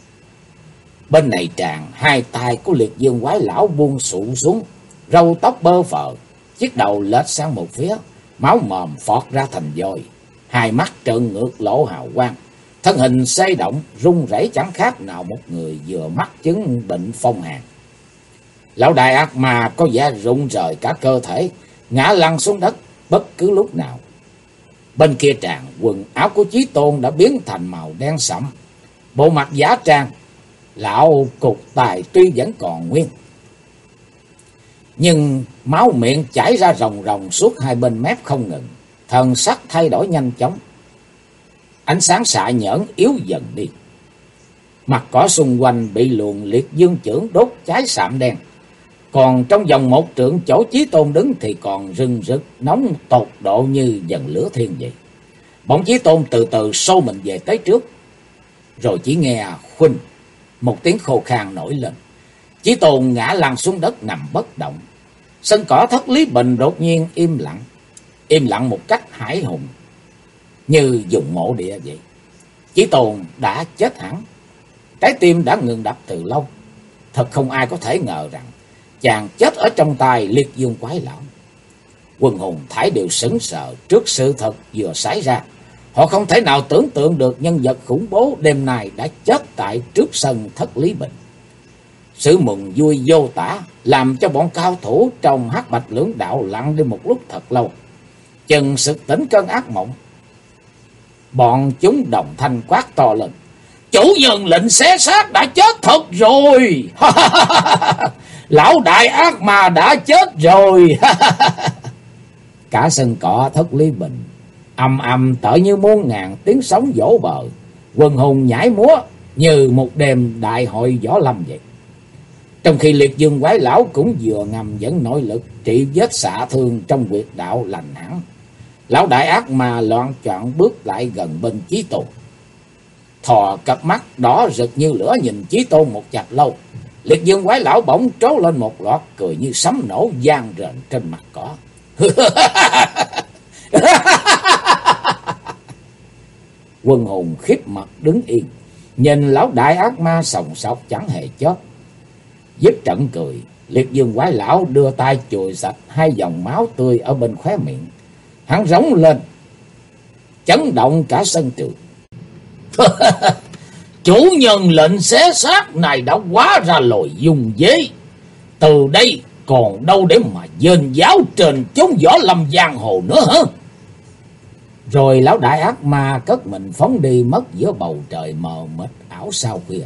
Bên này tràng, hai tay của Liệt Dương Quái Lão buông sụ xuống, râu tóc bơ phờ, chiếc đầu lệch sang một phía, máu mồm phọt ra thành vòi, hai mắt trợn ngược lộ hào quang, thân hình xê động run rẩy chẳng khác nào một người vừa mắc chứng bệnh phong hàn. Lão đại ác ma có vẻ rụng rời cả cơ thể, ngã lăn xuống đất bất cứ lúc nào. Bên kia tràng, quần áo của Chí Tôn đã biến thành màu đen sẫm, bộ mặt giả trang. Lão cục tài tuy vẫn còn nguyên, nhưng máu miệng chảy ra ròng ròng suốt hai bên mép không ngừng, thần sắc thay đổi nhanh chóng. Ánh sáng xạ nhẫn yếu dần đi. Mặt cỏ xung quanh bị luồng Liệt Dương chưởng đốt cháy sạm đen. Còn trong vòng 1 trượng chỗ Chí Tôn đứng thì còn rừng rực nóng tột độ như dần lửa thiên vậy. Bỗng Chí Tôn từ từ xô mình về tới trước, rồi chỉ nghe khuynh một tiếng khô khan nổi lên. Chí Tôn ngã lăn xuống đất nằm bất động. Sân cỏ Thất Lý Bình đột nhiên im lặng một cách hãi hùng, như dùng mộ địa vậy. Chí Tôn đã chết hẳn, trái tim đã ngừng đập từ lâu. Thật không ai có thể ngờ rằng chàng chết ở trong tay Liệt Dương Quái Lão. Quần hùng thảy đều sững sờ trước sự thật vừa xảy ra. Họ không thể nào tưởng tượng được nhân vật khủng bố đêm nay đã chết tại trước sân Thất Lý Bình. Sự mừng vui vô tả làm cho bọn cao thủ trong Hắc Bạch Lưỡng Đạo lặng đi một lúc thật lâu, chừng sực tỉnh cơn ác mộng. Bọn chúng đồng thanh quát to lên: "Chủ nhân lệnh xé xác đã chết thật rồi!" "Lão đại ác ma đã chết rồi!" Cả sân cỏ Thất Lý Bình ầm ầm tở như muôn ngàn tiếng sóng vỗ bờ, quần hùng nhảy múa như một đêm đại hội võ lâm vậy. Trong khi Liệt Dương Quái Lão cũng vừa ngầm dẫn nội lực trị vết xạ thương trong huyệt đạo lành hẳn, lão đại ác ma loạn choạng bước lại gần bên Chí Tôn, thò cặp mắt đỏ rực như lửa nhìn Chí Tôn một chập lâu. Liệt Dương Quái Lão bỗng trố lên một loạt cười như sấm nổ vang rền trên mặt cỏ. Quân hùng khiếp mặt đứng yên, nhìn lão đại ác ma sòng sọc chẳng hề chớp. Dứt trận cười, Liệt Dương Quái Lão đưa tay chùi sạch hai dòng máu tươi ở bên khóe miệng. Hắn rống lên, chấn động cả sân trường. "Chủ nhân lệnh xé xác này đã quá ra lồi dùng dế. Từ đây còn đâu để mà dên giáo trên chốn võ lâm giang hồ nữa hả?" Rồi lão đại ác ma cất mình phóng đi mất giữa bầu trời mờ mịt ảo sao khuya.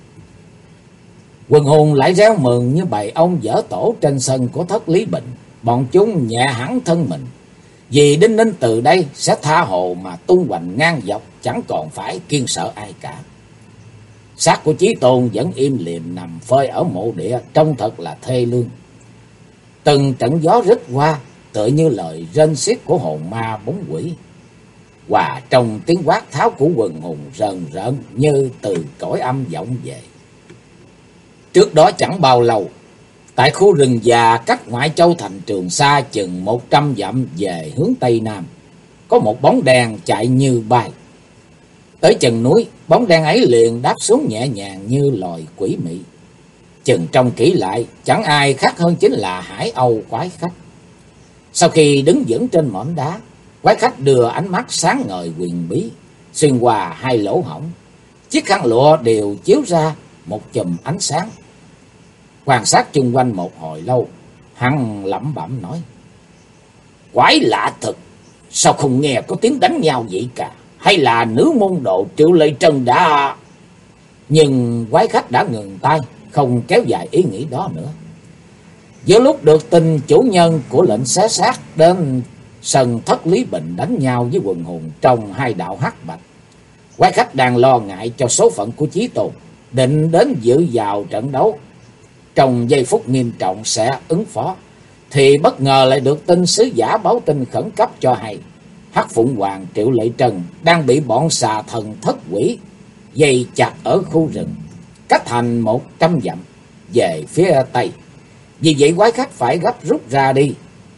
Quần hùng lại réo mừng như bầy ông dở tổ trên sân của thất Lý Bình. Bọn chúng nhẹ hẳn thân mình, vì Đinh Ninh từ đây sẽ tha hồ mà tung hoành ngang dọc, chẳng còn phải kiêng sợ ai cả. Xác của Chí Tôn vẫn im lìm nằm phơi ở mộ địa, trông thật là thê lương. Từng trận gió rít qua tựa như lời rên xiết của hồn ma bóng quỷ, hòa trong tiếng quát tháo của quần hùng rờn rợn như từ cõi âm vọng về. Trước đó chẳng bao lâu, tại khu rừng già cách ngoại châu thành Trường Sa chừng 100 dặm về hướng tây nam, có một bóng đèn chạy như bay. Tới chân núi, bóng đèn ấy liền đáp xuống nhẹ nhàng như loài quỷ mị. Chừng trông kỹ lại, chẳng ai khác hơn chính là Hải Âu quái khách. Sau khi đứng vững trên mỏm đá, quái khách đưa ánh mắt sáng ngời huyền bí xuyên qua hai lỗ hổng. Chiếc khăn lụa đều chiếu ra một chùm ánh sáng. Quan sát chung quanh một hồi lâu, hắn lẩm bẩm nói: quái lạ thật, sao không nghe có tiếng đánh nhau vậy cả? Hay là nữ môn đồ Triệu Lệ Trân đã... Nhưng quái khách đã ngừng tay, không kéo dài ý nghĩ đó nữa. Giữa lúc được tin chủ nhân của lệnh xé xác đến sân thất Lý Bình đánh nhau với quần hùng trong hai đạo hắc bạch, quái khách đang lo ngại cho số phận của Chí Tôn, định đến dự vào trận đấu trong giây phút nghiêm trọng sẽ ứng phó, thì bất ngờ lại được tin sứ giả báo tin khẩn cấp cho hay Hắc Phụng Hoàng Triệu Lệ Trân đang bị bọn xà thần thất quỷ dây chặt ở khu rừng cách thành 100 dặm về phía tây. Vì vậy quái khách phải gấp rút ra đi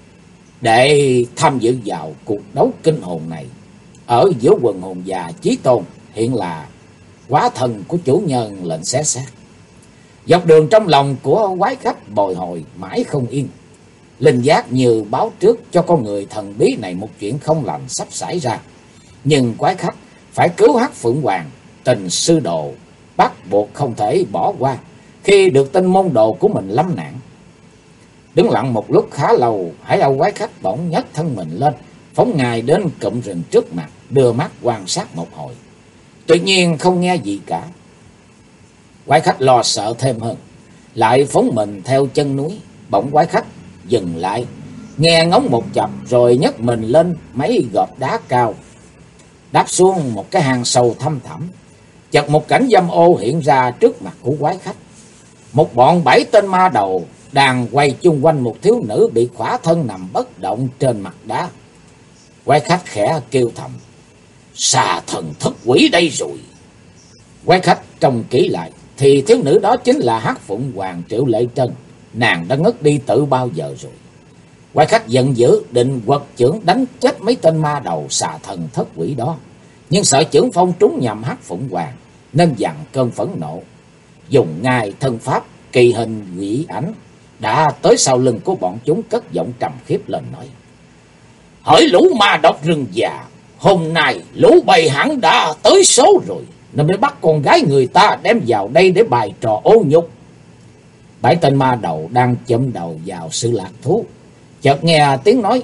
để tham dự vào cuộc đấu kinh hồn này. Ở giữa quần hồn già Chí Tôn hiện là quá thần của chủ nhân lệnh xé xác. Dọc đường trong lòng của quái khách bồi hồi mãi không yên. Linh giác như báo trước cho con người thần bí này một chuyện không lành sắp xảy ra. Nhưng quái khách phải cứu Hắc Phượng Hoàng, tình sư đồ bắt buộc không thể bỏ qua khi được tin môn đồ của mình lâm nạn. Đứng lặng một lúc khá lâu, Hải Âu quái khách bỗng nhấc thân mình lên, phóng ngài đến cụm rừng trước mặt, đưa mắt quan sát một hồi. Tuy nhiên không nghe gì cả. Quái khách lo sợ thêm hơn, lại phóng mình theo chân núi. Bỗng quái khách dừng lại, nghe ngóng một chập rồi nhấc mình lên mấy gò đá cao, đáp xuống một cái hang sâu thăm thẳm. Chợt một cảnh dâm ô hiện ra trước mặt của quái khách. Một bọn 7 tên ma đầu đang quay chung quanh một thiếu nữ bị khỏa thân nằm bất động trên mặt đá. Quái khách khẽ kêu thầm: xà thần thất quỷ đây rồi. Quái khách trông kỹ lại thì thiếu nữ đó chính là Hắc Phụng Hoàng Triệu Lệ Trân. Nàng đã ngất đi từ bao giờ rồi. Quái khách giận dữ định quật chưởng đánh chết mấy tên ma đầu xà thần thất quỷ đó, nhưng sợ chưởng phong trúng nhầm Hắc Phụng Hoàng nên dằn cơn phẫn nộ, dùng ngay thân pháp kỳ hình quỷ ảnh đã tới sau lưng của bọn chúng, cất giọng trầm khiếp lên nói: hỡi lũ ma độc rừng già, hôm nay lũ bầy hẳn đã tới số rồi, nên mới bắt con gái người ta đem vào đây để bày trò ô nhục. 7 tên ma đầu đang châm đầu vào sự lạc thú, chợt nghe tiếng nói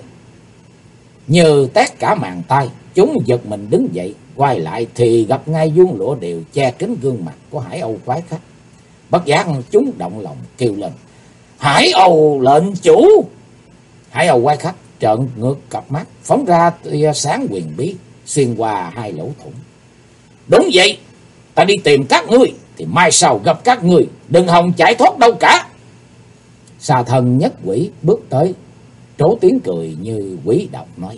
như tét cả màng tai. Chúng giật mình đứng dậy, quay lại thì gặp ngay vuông lụa đều che kín gương mặt của Hải Âu quái khách. Bất giác chúng động lòng kêu lên: Hải Âu lệnh chủ! Hải Âu quái khách trợn ngược cặp mắt, phóng ra tia sáng huyền bí xuyên qua hai lỗ thủng. Đúng vậy, ta đi tìm các ngươi thì mai sau gặp các ngươi, đừng hòng chạy thoát đâu cả. Xà thần nhất quỷ bước tới, trố tiếng cười như quỷ độc nói: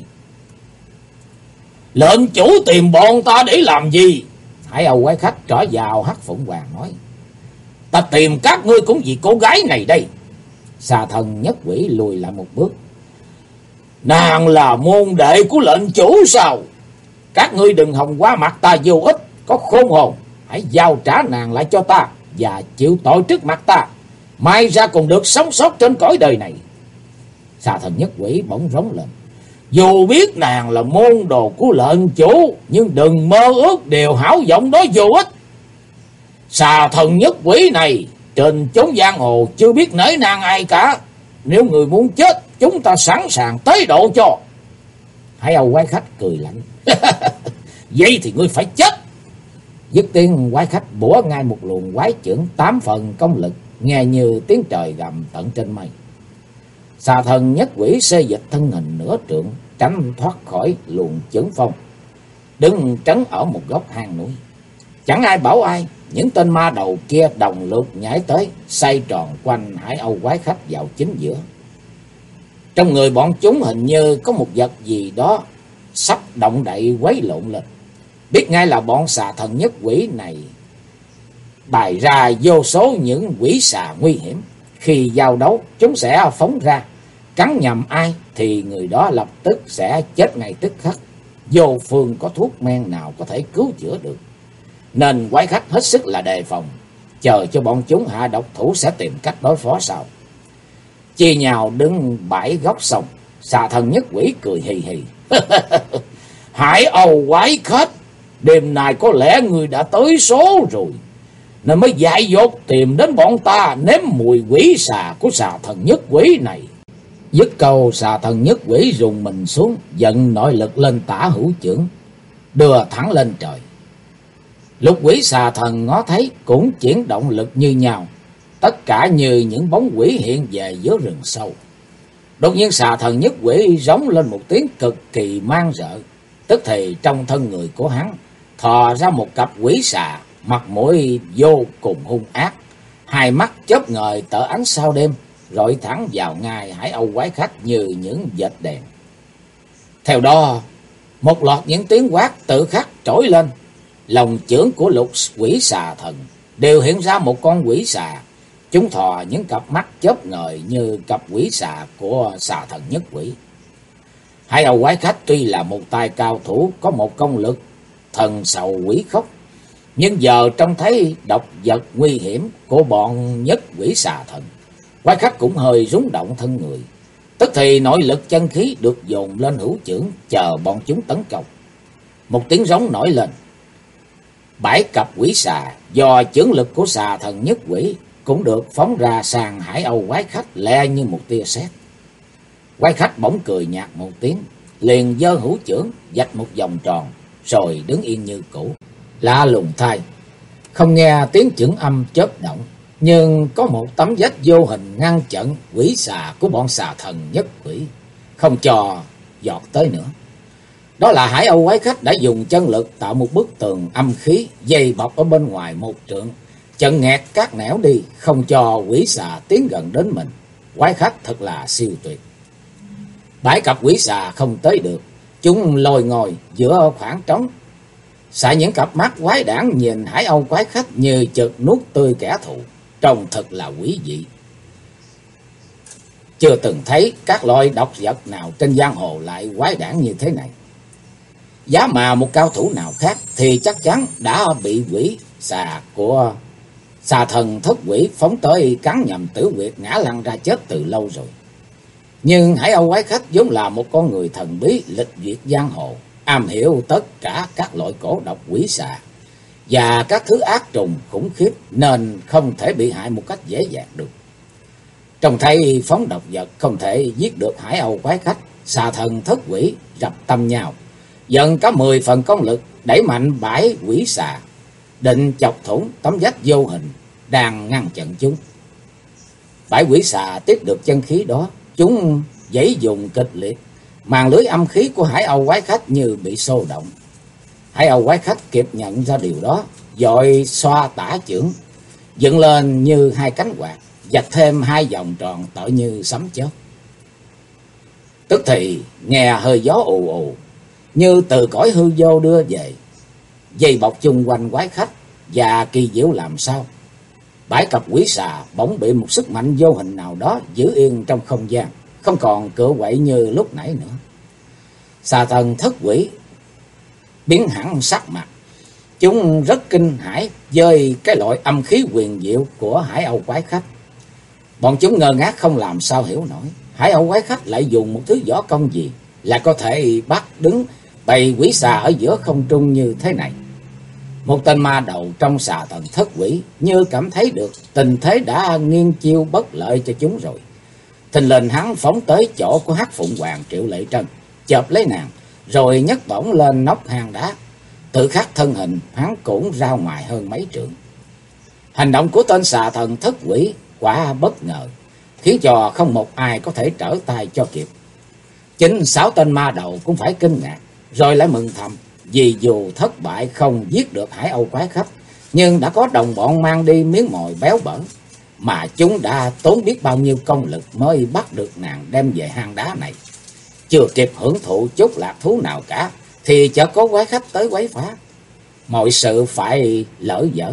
lệnh chủ tìm bọn ta để làm gì? Hải Âu quái khách trở vào Hắc Phụng Hoàng nói: ta tìm các ngươi cũng vì cô gái này đây. Xà thần nhất quỷ lùi lại một bước: nàng là môn đệ của lệnh chủ sao? Các ngươi đừng hòng qua mặt ta vô ích, có khôn hồn hãy giao trả nàng lại cho ta và chịu tội trước mặt ta, mai ra còn được sống sót trên cõi đời này. Xà thần nhất quỷ bỗng rống lên: dù biết nàng là môn đồ của lệnh chủ, nhưng đừng mơ ước điều hão vọng đó vô ích. Xà thần nhất quỷ này trên chốn giang hồ chưa biết nể nàng ai cả. Nếu người muốn chết, chúng ta sẵn sàng tế độ cho. Hải Âu quái khách cười lạnh: Vậy thì ngươi phải chết. Dứt tiếng, quái khách bủa ngay một luồng quái chưởng 8 phần công lực, nghe như tiếng trời gầm tận trên mây. Xà thần nhất quỷ xê dịch thân hình nửa trượng, tránh thoát khỏi luồng chưởng phong, đứng trấn ở một góc hang núi. Chẳng ai bảo ai, những tên ma đầu kia đồng loạt nhảy tới, xoay tròn quanh Hải Âu quái khách vào chính giữa. Trong người bọn chúng hình như có một vật gì đó sắp động đậy quấy lộn lên. Biết ngay là bọn xà thần nhất quỷ này bày ra vô số những quỷ xà nguy hiểm. Khi giao đấu, chúng sẽ phóng ra, cắn nhầm ai thì người đó lập tức sẽ chết ngay tức khắc. Vô phương có thuốc men nào có thể cứu chữa được. Nên quái khách hết sức là đề phòng, chờ cho bọn chúng hạ độc thủ sẽ tìm cách đối phó sau. Chia nhào đứng bãi góc sông, xà thần nhất quỷ cười hì hì. Hải Âu quái khách, đêm nay có lẽ người đã tới số rồi, nên mới dại dột tìm đến bọn ta nếm mùi quỷ xà của xà thần nhất quỷ này. Dứt câu, xà thần nhất quỷ rùng mình xuống, dẫn nội lực lên tả hữu chưởng, đưa thẳng lên trời. Lục quỷ xà thần ngó thấy cũng chuyển động lực như nhau, tất cả như những bóng quỷ hiện về giữa rừng sâu. Đột nhiên xà thần nhất quỷ rống lên một tiếng cực kỳ man rợ, tức thì trong thân người của hắn thò ra một cặp quỷ xà, mặt mũi vô cùng hung ác, hai mắt chớp ngời tở ánh sao đêm, rọi thẳng vào ngay Hải Âu quái khách như những vệt đèn. Theo đó, một loạt những tiếng quát tự khắc trỗi lên. Lòng chưởng của lục quỷ xà thần đều hiện ra một con quỷ xà. Chúng thò những cặp mắt chớp ngời như cặp quỷ xà của xà thần nhất quỷ. Hải Âu quái khách tuy là một tay cao thủ có một công lực thần sầu quỷ khốc, nhưng giờ trông thấy độc vật nguy hiểm của bọn nhất quỷ xà thần, quái khách cũng hơi rúng động thân người. Tức thì nội lực chân khí được dồn lên hữu chưởng, chờ bọn chúng tấn công. Một tiếng rống nổi lên. 7 cặp quỷ xà do chưởng lực của xà thần nhất quỷ cũng được phóng ra sang Hải Âu quái khách lẹ như một tia sét. Quái khách bỗng cười nhạt một tiếng, liền giơ hữu chưởng vạch một vòng tròn, rồi đứng yên như cũ. Lạ lùng thay, không nghe tiếng chưởng âm chớp động, nhưng có một tấm vách vô hình ngăn chặn quỷ xà của bọn xà thần nhất quỷ, không cho giọt tới nữa. Đó là Hải Âu quái khách đã dùng chân lực tạo một bức tường âm khí dày bọc ở bên ngoài một trượng, chặn nghẹt các nẻo đi, không cho quỷ xà tiến gần đến mình. Quái khách thật là siêu tuyệt. 7 cặp quỷ xà không tới được, chúng lồi ngồi giữa khoảng trống, xả những cặp mắt quái đản nhìn Hải Âu quái khách như chợt nuốt tươi kẻ thù, trông thật là quý dị. Chưa từng thấy các loại độc vật nào trên giang hồ lại quái đản như thế này. Giá mà một cao thủ nào khác thì chắc chắn đã bị quỷ xà của xà thần thất quỷ phóng tới cắn nhầm tử huyệt, ngã lăn ra chết từ lâu rồi. Nhưng Hải Âu quái khách vốn là một con người thần bí lịch duyệt giang hồ, am hiểu tất cả các loại cổ độc quỷ xà và các thứ ác trùng khủng khiếp, nên không thể bị hại một cách dễ dàng được. Trông thấy phóng độc vật không thể giết được Hải Âu quái khách, xà thần thất quỷ rập tâm nhau, dần có 10 phần công lực đẩy mạnh 7 quỷ xà, định chọc thủng tấm vách vô hình đang ngăn chặn chúng. 7 quỷ xà tiếp được chân khí đó, chúng giãy dùng kịch liệt, màn lưới âm khí của Hải Âu quái khách như bị xô động. Hải Âu quái khách kịp nhận ra điều đó, vội xoa tả chưởng dựng lên như 2 cánh quạt, vạch thêm 2 vòng tròn tựa như sấm chớp. Tức thì nghe hơi gió ù ù như từ cõi hư vô đưa về, dây bọc chung quanh quái khách, và kỳ diệu làm sao 7 cặp quỷ xà bỗng bị một sức mạnh vô hình nào đó giữ yên trong không gian, không còn cựa quậy như lúc nãy nữa. Xà thần thất quỷ biến hẳn sắc mặt, chúng rất kinh hãi với cái loại âm khí huyền diệu của Hải Âu quái khách. Bọn chúng ngơ ngác không làm sao hiểu nổi, Hải Âu quái khách lại dùng một thứ võ công gì là có thể bắt đứng bầy quỷ xà ở giữa không trung như thế này. Một tên ma đầu trong xà thần thất quỷ như cảm thấy được tình thế đã nghiêng chiêu bất lợi cho chúng rồi. Thình lình hắn phóng tới chỗ của Hắc Phụng Hoàng Triệu Lệ Trân, chộp lấy nàng, rồi nhấc bổng lên nóc hang đá. Tự khắc thân hình hắn cũng ra ngoài hơn mấy trượng. Hành động của tên xà thần thất quỷ quả bất ngờ, khiến cho không một ai có thể trở tay cho kịp. Chính 6 tên ma đầu cũng phải kinh ngạc, rồi lại mừng thầm, vì dù thất bại không giết được Hải Âu quái khách, nhưng đã có đồng bọn mang đi miếng mồi béo bở, mà chúng đã tốn biết bao nhiêu công lực mới bắt được nàng đem về hang đá này. Chưa kịp hưởng thụ chút lạc thú nào cả, thì chợt có quái khách tới quấy phá. Mọi sự phải lỡ dở.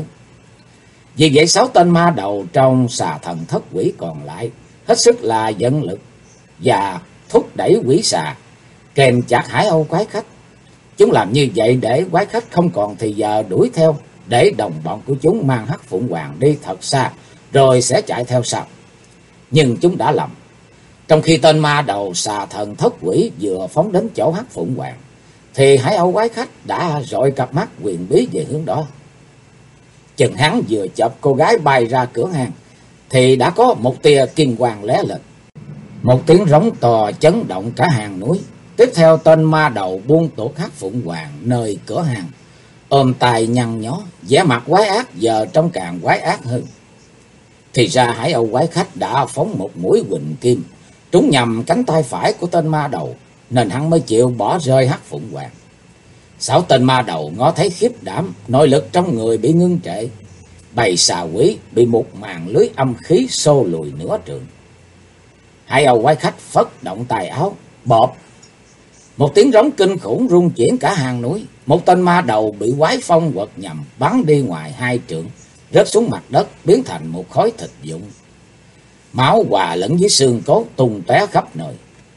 Vì vậy 6 tên ma đầu trong xà thần thất quỷ còn lại hết sức là dẫn lực và thúc đẩy quỷ xà kèm chặt Hải Âu quái khách. Chúng làm như vậy để quái khách không còn thì giờ đuổi theo, để đồng bọn của chúng mang Hắc Phụng Hoàng đi thật xa, rồi sẽ chạy theo sau. Nhưng chúng đã lầm. Trong khi tên ma đầu xà thần thất quỷ vừa phóng đến chỗ Hắc Phụng Hoàng, thì Hải Âu quái khách đã rọi cặp mắt huyền bí về hướng đó. Chừng hắn vừa chộp cô gái bay ra cửa hang, thì đã có một tia kim quang lóe lên. Một tiếng rống to chấn động cả hang núi. Tiếp theo tên ma đầu buông tuột Hắc Phụng Hoàng nơi cửa hang, ôm tay nhăn nhó, vẻ mặt quái ác giờ trông càng quái ác hơn. Thì ra Hải Âu quái khách đã phóng một mũi huỳnh kim trúng nhầm cánh tay phải của tên ma đầu, nên hắn mới chịu bỏ rơi Hắc Phụng Hoàng. 6 tên ma đầu ngó thấy khiếp đảm, nội lực trong người bị ngưng trệ. Bầy xà quỷ bị một màn lưới âm khí xô lùi nửa trượng. Hải Âu quái khách phất động tài áo, bộp. Một tiếng rống kinh khủng rung chuyển cả hang núi. Một tên ma đầu bị quái phong quật nhầm bắn đi ngoài 2 trượng, rớt xuống mặt đất biến thành một khối thịt vụn. Máu hòa lẫn với xương cốt tung tóe khắp nơi.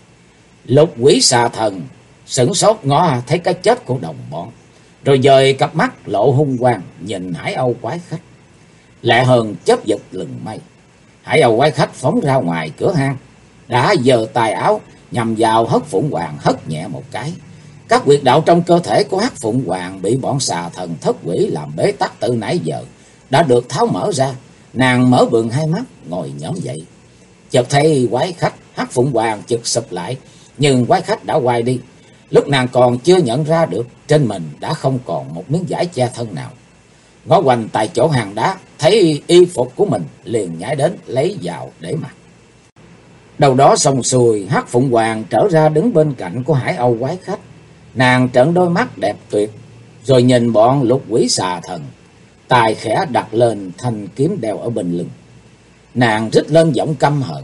Lục quỷ xà thần sửng sốt ngó thấy cái chết của đồng bọn, rồi dời cặp mắt lộ hung quang nhìn Hải Âu quái khách. Lẹ hơn chớp giật lừng mây, Hải Âu quái khách phóng ra ngoài cửa hang, đã giơ tài áo nhằm vào Hắc Phụng Hoàng hất nhẹ một cái. Các huyệt đạo trong cơ thể của Hắc Phụng Hoàng bị bọn xà thần thất quỷ làm bế tắc từ nãy giờ đã được tháo mở ra. Nàng mở bừng hai mắt ngồi nhõm dậy, chợt thấy quái khách. Hắc Phụng Hoàng chực sụp lại, nhưng quái khách đã quay đi. Lúc nàng còn chưa nhận ra được, trên mình đã không còn một miếng vải che thân nào. Ngó quanh tại chỗ hang đá, thấy y phục của mình liền nhảy đến lấy vào để mặc. Đầu đó xong xuôi, Hắc Phụng Hoàng trở ra đứng bên cạnh của Hải Âu quái khách. Nàng trợn đôi mắt đẹp tuyệt, rồi nhìn bọn lục quỷ xà thần, tài khẽ đặt lên thanh kiếm đeo ở bên lưng. Nàng rít lên giọng căm hờn: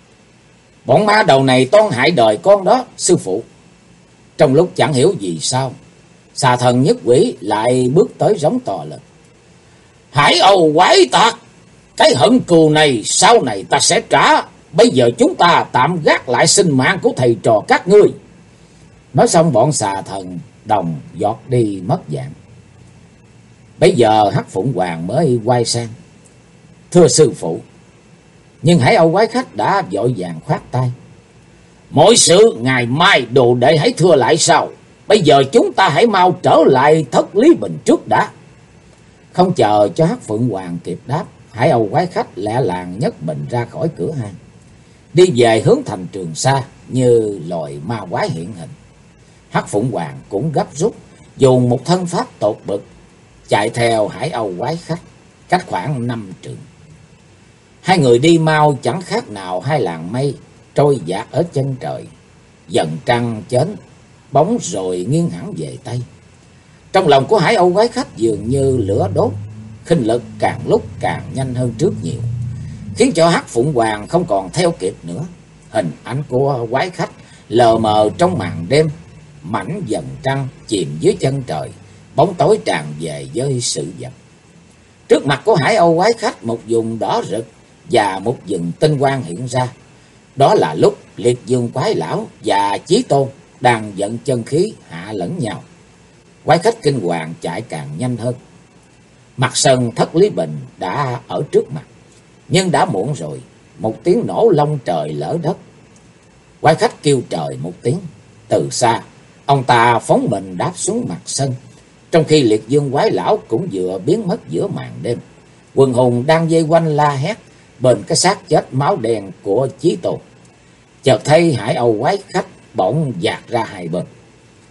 "Bọn ma đầu này toan hại đời con đó, sư phụ." Trong lúc chẳng hiểu vì sao, xà thần nhất quỷ lại bước tới rống to lên: "Hải Âu quái tặc, cái hận cừu này sau này ta sẽ trả. Bây giờ chúng ta tạm gác lại sinh mạng của thầy trò các ngươi." Nói xong bọn xà thần đồng giọt đi mất dạng. Bây giờ Hắc Phụng Hoàng mới quay sang: "Thưa sư phụ." Nhưng Hải Âu quái khách đã vội vàng khoát tay: "Mọi sự ngày mai đồ đệ hãy thưa lại sau. Bây giờ chúng ta hãy mau trở lại Thất Lý Bình trước đã." Không chờ cho Hắc Phụng Hoàng kịp đáp, Hải Âu quái khách lẹ làng nhấc bình ra khỏi cửa hang, đi về hướng thành Trường Sa như loài ma quái hiện hình. Hắc Phụng Hoàng cũng gấp rút dùng một thân pháp tột bực chạy theo Hải Âu quái khách, cách khoảng 5 trượng. Hai người đi mau chẳng khác nào hai làn mây trôi dạt ở chân trời. Dần trăng chến bóng rồi nghiêng hẳn về Tây. Trong lòng của Hải Âu quái khách dường như lửa đốt, khinh lực càng lúc càng nhanh hơn trước nhiều, khiến cho Hắc Phụng Hoàng không còn theo kịp nữa. Hình ảnh của quái khách lờ mờ trong màn đêm, mảnh dần trăng chìm dưới chân trời, bóng tối tràn về với sự vật. Trước mặt của Hải Âu quái khách, một vùng đỏ rực và một vầng tinh quang hiện ra. Đó là lúc Liệt Dương quái lão và Chí Tôn đang vận chân khí hạ lẫn nhau. Quái khách kinh hoàng chạy càng nhanh hơn. Mặt sân Thất Lý Bình đã ở trước mặt, nhưng đã muộn rồi. Một tiếng nổ long trời lở đất. Quái khách kêu trời một tiếng. Từ xa, ông ta phóng mình đáp xuống mặt sân, trong khi Liệt Dương quái lão cũng vừa biến mất giữa màn đêm. Quần hùng đang vây quanh la hét bên cái xác chết máu đen của Chí Tôn. Chợt thấy Hải Âu quái khách bỗng dạt ra hai bên.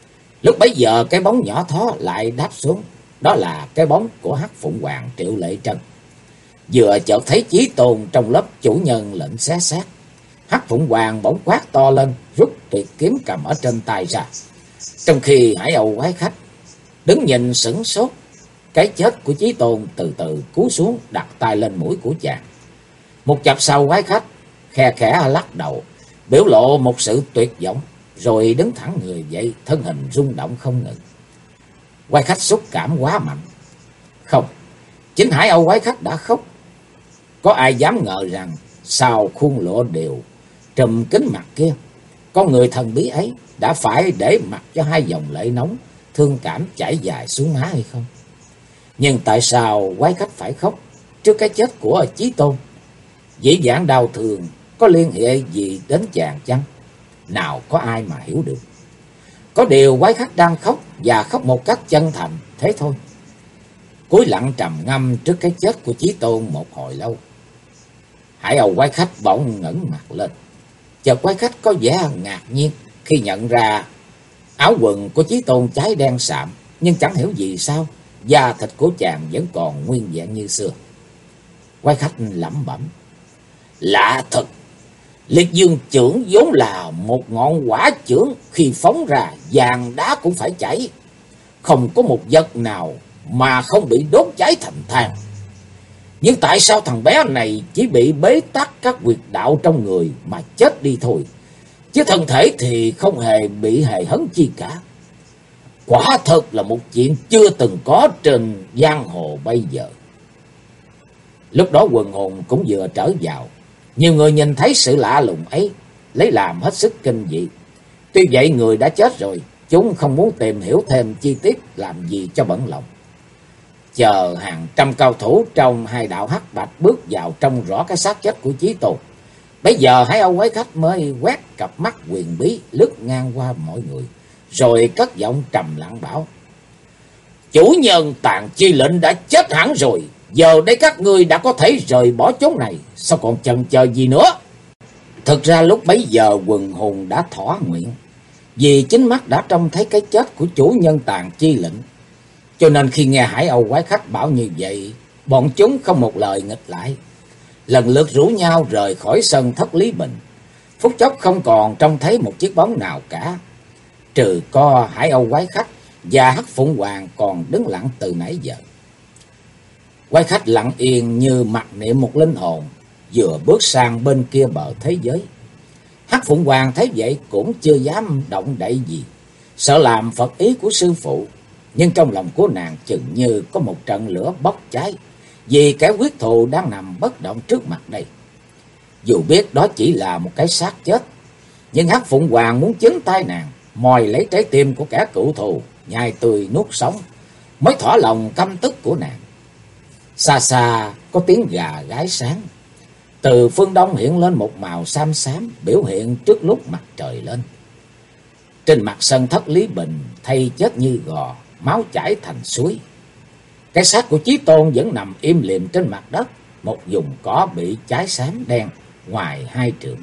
Lúc bấy giờ cái bóng nhỏ thó lại đáp xuống. Đó là cái bóng của Hắc Phụng Hoàng Triệu Lệ Trân. Vừa chợt thấy Chí Tôn trong lớp chủ nhân lệnh xé xác, Hắc Phụng Hoàng bỗng quát to lên, rút tuyệt kiếm cầm ở trên tay ra. Trong khi Hải Âu quái khách đứng nhìn sửng sốt, cái chết của Chí Tôn từ từ cúi xuống đặt tay lên mũi của chàng. Một chập sau, quái khách khe khẽ lắc đầu, biểu lộ một sự tuyệt vọng, rồi đứng thẳng người dậy, thân hình rung động không ngừng. Quái khách xúc cảm quá mạnh. Không, chính Hải Âu quái khách đã khóc. Có ai dám ngờ rằng sau khuôn lụa đều trùm kín mặt kia, con người thần bí ấy đã phải để mặc cho hai dòng lệ nóng thương cảm chảy dài xuống má hay không? Nhưng tại sao quái khách phải khóc trước cái chết của Chí Tôn? Dĩ vãng đau thương có liên hệ gì đến chàng chăng? Nào có ai mà hiểu được. Có điều quái khách đang khóc, và khóc một cách chân thành, thế thôi. Cúi lặng trầm ngâm trước cái chết của Chí Tôn một hồi lâu, Hải Âu quái khách bỗng ngẩng mặt lên. Chợt quái khách có vẻ ngạc nhiên khi nhận ra áo quần của Chí Tôn cháy đen sạm, nhưng chẳng hiểu vì sao da thịt của chàng vẫn còn nguyên vẹn như xưa. Quái khách lẩm bẩm: lạ thật, Liệt Dương chưởng vốn là một ngọn hỏa chưởng, khi phóng ra vàng đá cũng phải chảy, không có một vật nào mà không bị đốt cháy thành than. Nhưng tại sao thằng bé này chỉ bị bế tắc các huyệt đạo trong người mà chết đi thôi, chứ thân thể thì không hề bị hề hấn chi cả? Quả thật là một chuyện chưa từng có trên giang hồ bây giờ. Lúc đó quần hồn cũng vừa trở vào. Nhiều người nhìn thấy sự lạ lùng ấy, lấy làm hết sức kinh dị. Tuy vậy người đã chết rồi, chúng không muốn tìm hiểu thêm chi tiết làm gì cho bận lòng. Chờ hàng trăm cao thủ trong hai đạo hắc bạch bước vào trông rõ cái xác chết của Chí Tôn, bây giờ Hải Âu quái khách mới quét cặp mắt huyền bí lướt ngang qua mọi người, rồi cất giọng trầm lặng bảo: chủ nhân Tàn Chi Lệnh đã chết hẳn rồi. Giờ đây các ngươi đã có thể rời bỏ chốn này, sao còn chần chờ gì nữa? Thực ra lúc bấy giờ quần hồn đã thỏa nguyện, vì chính mắt đã trông thấy cái chết của chủ nhân Tàn Chi Lệnh. Cho nên khi nghe Hải Âu quái khách bảo như vậy, bọn chúng không một lời nghịch lại, lần lượt rủ nhau rời khỏi sân Thất Lý Bình. Phút chốc không còn trông thấy một chiếc bóng nào cả, trừ có Hải Âu quái khách và Hắc Phụng Hoàng còn đứng lặng từ nãy giờ. Quái khách lặng yên như mặc niệm một linh hồn, vừa bước sang bên kia bờ thế giới. Hắc Phụng Hoàng thấy vậy cũng chưa dám động đậy gì, sợ làm phật ý của sư phụ. Nhưng trong lòng của nàng chừng như có một trận lửa bốc cháy, vì kẻ quyết thù đang nằm bất động trước mặt đây. Dù biết đó chỉ là một cái xác chết, nhưng Hắc Phụng Hoàng muốn chính tay nàng mòi lấy trái tim của kẻ cựu thù, nhai tươi nuốt sống, mới thỏa lòng căm tức của nàng. Xa xa có tiếng gà gáy sáng. Từ phương đông hiện lên một màu xám xám, biểu hiện trước lúc mặt trời lên. Trên mặt sân Thất Lý Bình thay chết như gò, máu chảy thành suối. Cái xác của Chí Tôn vẫn nằm im lìm trên mặt đất, một vùng cỏ bị cháy xám đen ngoài 2 trượng.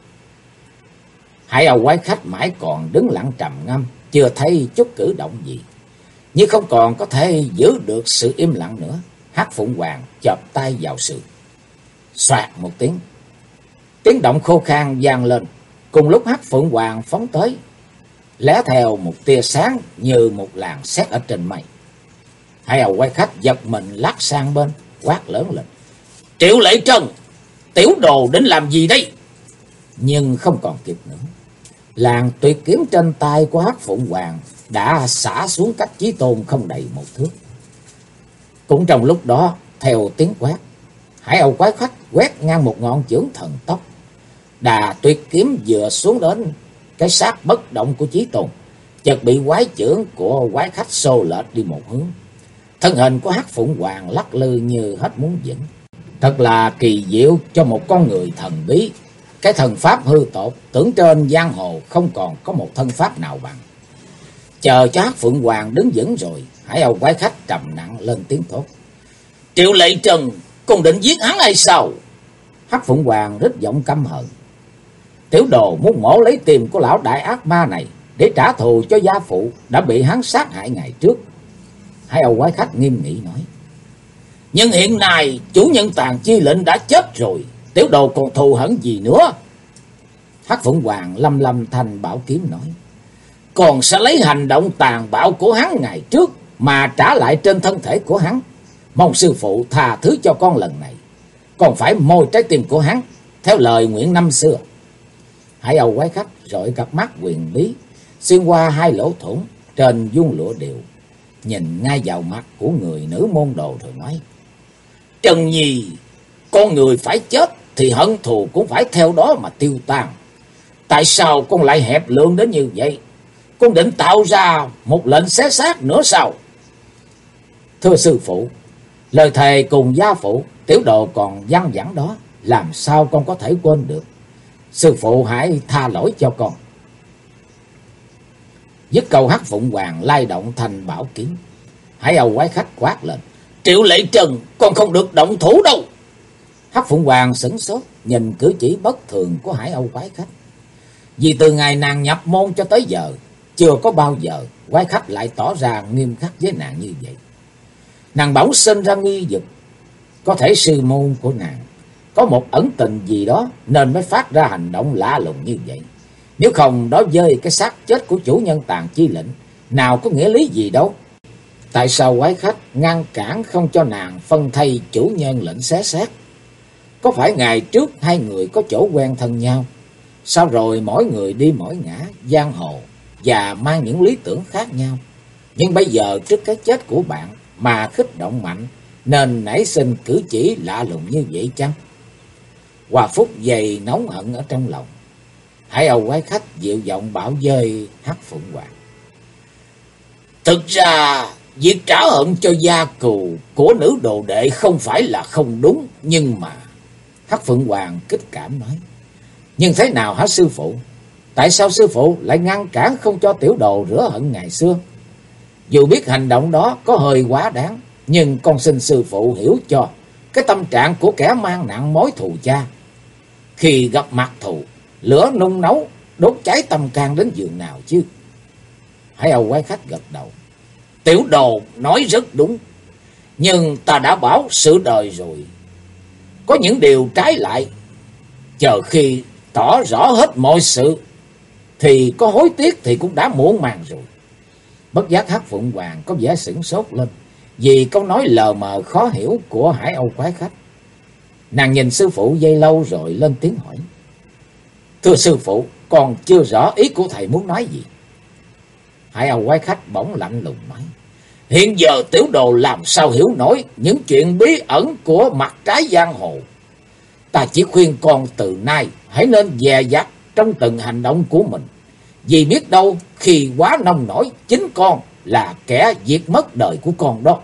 Hải Âu quái khách mãi còn đứng lặng trầm ngâm, chưa thấy chút cử động gì. Nhưng không còn có thể giữ được sự im lặng nữa, Hắc Phụng Hoàng chộp tay vào sườn. Xoạt một tiếng, tiếng động khô khan vang lên. Cùng lúc Hắc Phụng Hoàng phóng tới, lé theo một tia sáng như một làn sét ở trên mây. Hải Âu quái khách giật mình lắc sang bên, quát lớn lên: Triệu Lệ Trân, tiểu đồ định làm gì đây? Nhưng không còn kịp nữa. Làn tuyệt kiếm trên tay của Hắc Phụng Hoàng đã xả xuống cách Chí Tôn không đầy 1 thước. Cũng trong lúc đó, theo tiếng quát, Hải Âu quái khách quét ngang một ngọn chưởng thần tốc. Đà tuyệt kiếm vừa xuống đến cái xác bất động của Chí Tôn, chợt bị quái chưởng của quái khách xô lệch đi một hướng. Thân hình của Hắc Phụng Hoàng lắc lư như hết muốn vững. Thật là kỳ diệu cho một con người thần bí. Cái thần pháp hư tột, tưởng trên giang hồ không còn có một thân pháp nào bằng. Chờ cho Hắc Phụng Hoàng đứng vững rồi, Hải Âu quái khách trầm nặng lên tiếng thốt: Triệu Lệ Trân, còn định giết hắn hay sao? Hắc Phụng Hoàng rít giọng căm hận: Tiểu đồ muốn mổ lấy tim của lão đại ác ma này, để trả thù cho gia phụ đã bị hắn sát hại ngày trước. Hải Âu quái khách nghiêm nghị nói. Nhưng hiện nay chủ nhân Tàn Chi Lệnh đã chết rồi, tiểu đồ còn thù hận gì nữa? Hắc Phượng Hoàng lâm lâm thanh bảo kiếm nói. Còn sẽ lấy hành động tàn bạo của hắn ngày trước mà trả lại trên thân thể của hắn. Mong sư phụ tha thứ cho con lần này. Còn phải môi trái tim của hắn theo lời nguyện năm xưa. Hải Âu quái khách rọi cặp mắt huyền bí xuyên qua hai lỗ thủng trên vuông lụa đều, nhìn ngay vào mặt của người nữ môn đồ rồi nói. Trần Nhi, con người phải chết thì hận thù cũng phải theo đó mà tiêu tan. Tại sao con lại hẹp lượng đến như vậy? Con định tạo ra một lệnh xé xác nữa sao? Thưa sư phụ, lời thề cùng gia phụ tiểu đồ còn văng vẳng đó, làm sao con có thể quên được? Sư phụ hãy tha lỗi cho con. Dứt câu, Hắc Phụng Hoàng lay động thành bảo kiếm. Hải Âu quái khách quát lên. Triệu Lệ Trần, con không được động thủ đâu. Hắc Phụng Hoàng sửng sốt nhìn cử chỉ bất thường của Hải Âu quái khách. Vì từ ngày nàng nhập môn cho tới giờ, chưa có bao giờ quái khách lại tỏ ra nghiêm khắc với nàng như vậy. Nàng bỗng sinh ra nghi vực, có thể sư môn của nàng có một ẩn tình gì đó nên mới phát ra hành động lạ lùng như vậy. Nếu không, đối với cái xác chết của chủ nhân Tàn Chi Lệnh nào có nghĩa lý gì đâu. Tại sao quái khách ngăn cản không cho nàng phân thay chủ nhân lệnh xé xác? Có phải ngày trước hai người có chỗ quen thân nhau, sau rồi mỗi người đi mỗi ngã giang hồ và mang những lý tưởng khác nhau, nhưng bây giờ trước cái chết của bạn mà khích động mạnh nên nảy sinh cử chỉ lạ lùng như vậy chăng? Hòa Phúc dày nóng hận ở trong lòng. Hải Âu quái khách dịu giọng bảo với Hắc Phụng Hoàng. Thực ra việc trả hận cho gia cừu của nữ đồ đệ không phải là không đúng, nhưng mà... Hắc Phượng Hoàng kích cảm nói. Nhưng thế nào hả sư phụ? Tại sao sư phụ lại ngăn cản không cho tiểu đồ rửa hận ngày xưa? Dù biết hành động đó có hơi quá đáng, nhưng con xin sư phụ hiểu cho cái tâm trạng của kẻ mang nặng mối thù cha. Khi gặp mặt thù, lửa nung nấu, đốt cháy tâm can đến giường nào chứ? Hải Âu quái khách gật đầu. Tiểu đồ nói rất đúng, nhưng ta đã bảo sự đời rồi. Có những điều trái lại, chờ khi tỏ rõ hết mọi sự thì có hối tiếc thì cũng đã muộn màng rồi. Bất giác Hắc Phụng Hoàng có vẻ sửng sốt lên vì câu nói lờ mờ khó hiểu của Hải Âu quái khách. Nàng nhìn sư phụ giây lâu rồi lên tiếng hỏi. Thưa sư phụ, còn chưa rõ ý của thầy muốn nói gì. Hải Âu quái khách bỗng lạnh lùng nói. Hiện giờ tiểu đồ làm sao hiểu nổi những chuyện bí ẩn của mặt trái giang hồ. Ta chỉ khuyên con từ nay hãy nên dè dặt trong từng hành động của mình. Vì biết đâu khi quá nông nổi, chính con là kẻ diệt mất đời của con đó.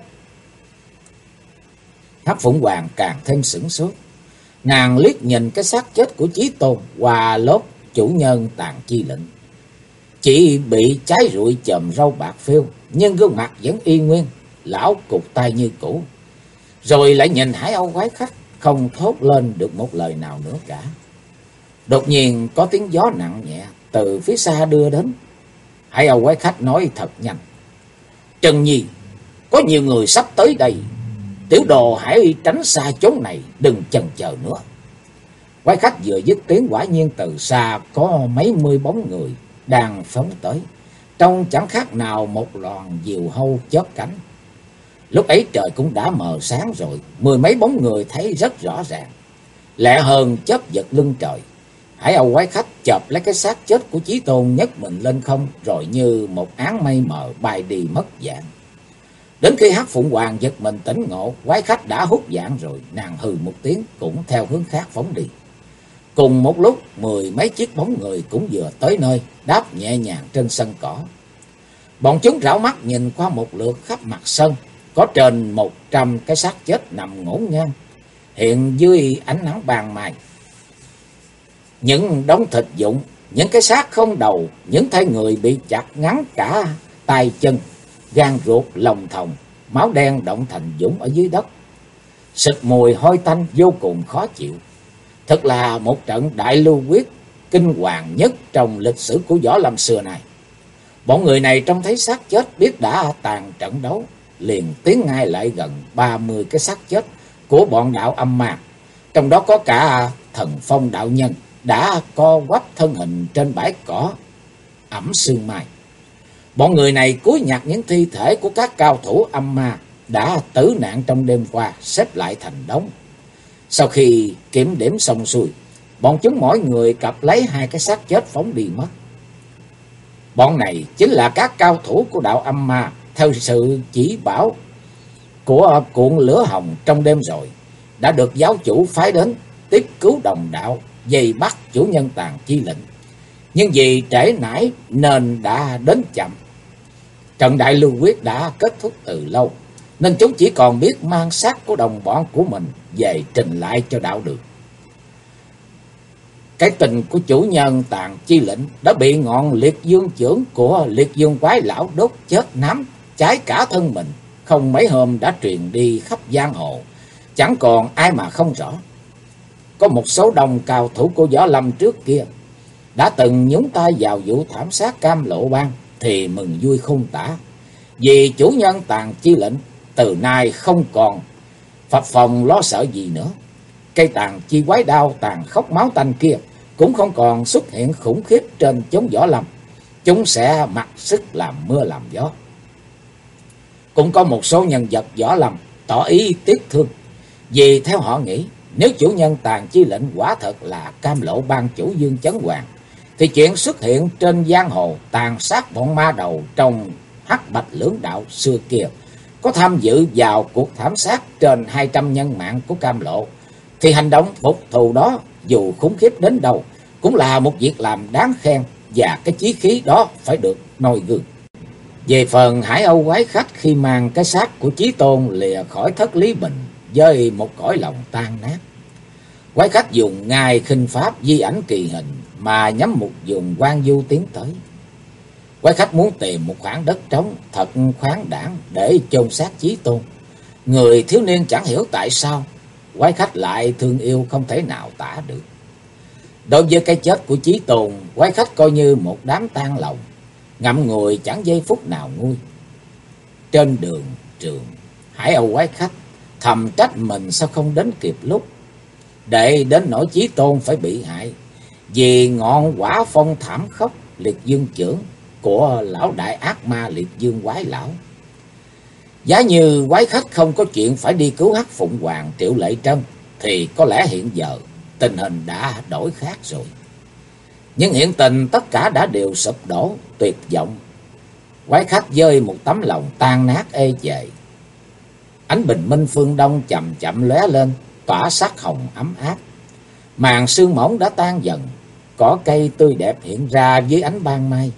Hắc Phụng Hoàng càng thêm sửng sốt. Nàng liếc nhìn cái xác chết của Chí Tôn qua lớp chủ nhân Tàn Chi Lệnh. Chỉ bị cháy rụi chòm râu bạc phêu, nhưng gương mặt vẫn y nguyên, lão cụt tay như cũ. Rồi lại nhìn Hải Âu quái khách, không thốt lên được một lời nào nữa cả. Đột nhiên có tiếng gió nặng nhẹ từ phía xa đưa đến. Hải Âu quái khách nói thật nhanh. Trần Nhi, có nhiều người sắp tới đây. Tiểu đồ hãy tránh xa chốn này, đừng chần chờ nữa. Quái khách vừa dứt tiếng, quả nhiên từ xa có mấy mươi bóng người đang phóng tới, trông chẳng khác nào một loàn diều hâu chớp cánh. Lúc ấy trời cũng đã mờ sáng rồi, mười mấy bóng người thấy rất rõ ràng, lẹ hơn chớp giật lưng trời. Hải Âu quái khách chộp lấy cái xác chết của Chí Tôn, nhấc mình lên không, rồi như một áng mây mờ bay đi mất dạng. Đến khi Hắc Phụng Hoàng giật mình tỉnh ngộ, quái khách đã hút dạng rồi, nàng hừ một tiếng cũng theo hướng khác phóng đi. Cùng một lúc, mười mấy chiếc bóng người cũng vừa tới nơi, đáp nhẹ nhàng trên sân cỏ. Bọn chúng rảo mắt nhìn qua một lượt khắp mặt sân, có trên 100 cái xác chết nằm ngổn ngang, hiện dưới ánh nắng ban mai. Những đống thịt vụn, những cái xác không đầu, những thân người bị chặt ngắn cả tay chân, gan ruột lòng thòng, máu đen động thành vũng ở dưới đất. Sực mùi hôi tanh vô cùng khó chịu. Thật là một trận đại lưu quyết kinh hoàng nhất trong lịch sử của võ lâm xưa này. Bọn người này trông thấy xác chết biết đã tàn trận đấu, liền tiến ngay lại gần 30 cái xác chết của bọn đạo âm ma. Trong đó có cả Thần Phong đạo nhân đã co quắp thân hình trên bãi cỏ ẩm sương mai. Bọn người này cúi nhặt những thi thể của các cao thủ âm ma đã tử nạn trong đêm qua, xếp lại thành đống. Sau khi kiểm điểm xong xuôi, bọn chúng mỗi người cặp lấy 2 cái xác chết phóng đi mất. Bọn này chính là các cao thủ của đạo âm ma theo sự chỉ bảo của cuộn lửa hồng trong đêm rồi, đã được giáo chủ phái đến tiếp cứu đồng đạo, dây bắt chủ nhân Tàn Chi Lệnh. Nhưng vì trễ nải nên đã đến chậm. Trận đại lưu quyết đã kết thúc từ lâu, nên chúng chỉ còn biết mang xác của đồng bọn của mình về trình lại cho đạo được. Cái tình của chủ nhân Tàn Chi Lệnh đã bị ngọn liệt dương chưởng của liệt dương quái lão đốt chết nám cháy cả thân mình, không mấy hôm đã truyền đi khắp giang hồ, chẳng còn ai mà không rõ. Có một số đồng cao thủ của Võ Lâm trước kia đã từng nhúng tay vào vụ thảm sát Cam Lộ Bang thì mừng vui không tả, vì chủ nhân Tàn Chi Lệnh từ nay không còn phập phồng lo sợ gì nữa. Cây tàn chi quái đao tàn khốc máu tanh kia cũng không còn xuất hiện khủng khiếp trên chốn Võ Lâm, chúng sẽ mặc sức làm mưa làm gió. Cũng có một số nhân vật Võ Lâm tỏ ý tiếc thương, vì theo họ nghĩ nếu chủ nhân Tàn Chi Lệnh quả thật là Cam Lộ Bang chủ Dương Chấn Hoàng, thì chuyện xuất hiện trên giang hồ tàn sát bọn ma đầu trong Hắc Bạch Lưỡng Đạo xưa kia, có tham dự vào cuộc thảm sát trên 200 nhân mạng của Cam Lộ, thì hành động phục thù đó dù khủng khiếp đến đâu cũng là một việc làm đáng khen, và cái chí khí đó phải được noi gương. Về phần Hải Âu quái khách, khi mang cái xác của Chí Tôn lìa khỏi thất Lý Bình với một cõi lòng tan nát, quái khách dùng ngài khinh pháp di ảnh kỳ hình mà nhắm một vùng hoang vu tiến tới. Quái khách muốn tìm một khoảng đất trống thật khoáng đãng để chôn xác Chí Tôn. Người thiếu niên chẳng hiểu tại sao quái khách lại thương yêu không thể nào tả được. Đối với cái chết của Chí Tôn, quái khách coi như một đám tan lòng, ngậm ngùi chẳng giây phút nào nguôi. Trên đường trường, Hải Âu quái khách thầm trách mình sao không đến kịp lúc, để đến nỗi Chí Tôn phải bị hại vì ngọn quả phong thảm khốc liệt dương chưởng của lão đại ác ma liệt dương quái lão. Giá như quái khách không có chuyện phải đi cứu Hắc Phụng Hoàng Triệu Lệ Trân, thì có lẽ hiện giờ tình hình đã đổi khác rồi. Nhưng hiện tình tất cả đã đều sụp đổ, tuyệt vọng. Quái khách với một tấm lòng tan nát ê chề. Ánh bình minh phương đông chậm chậm lóe lên, tỏa sắc hồng ấm áp. Màn sương mỏng đã tan dần, cỏ cây tươi đẹp hiện ra dưới ánh ban mai.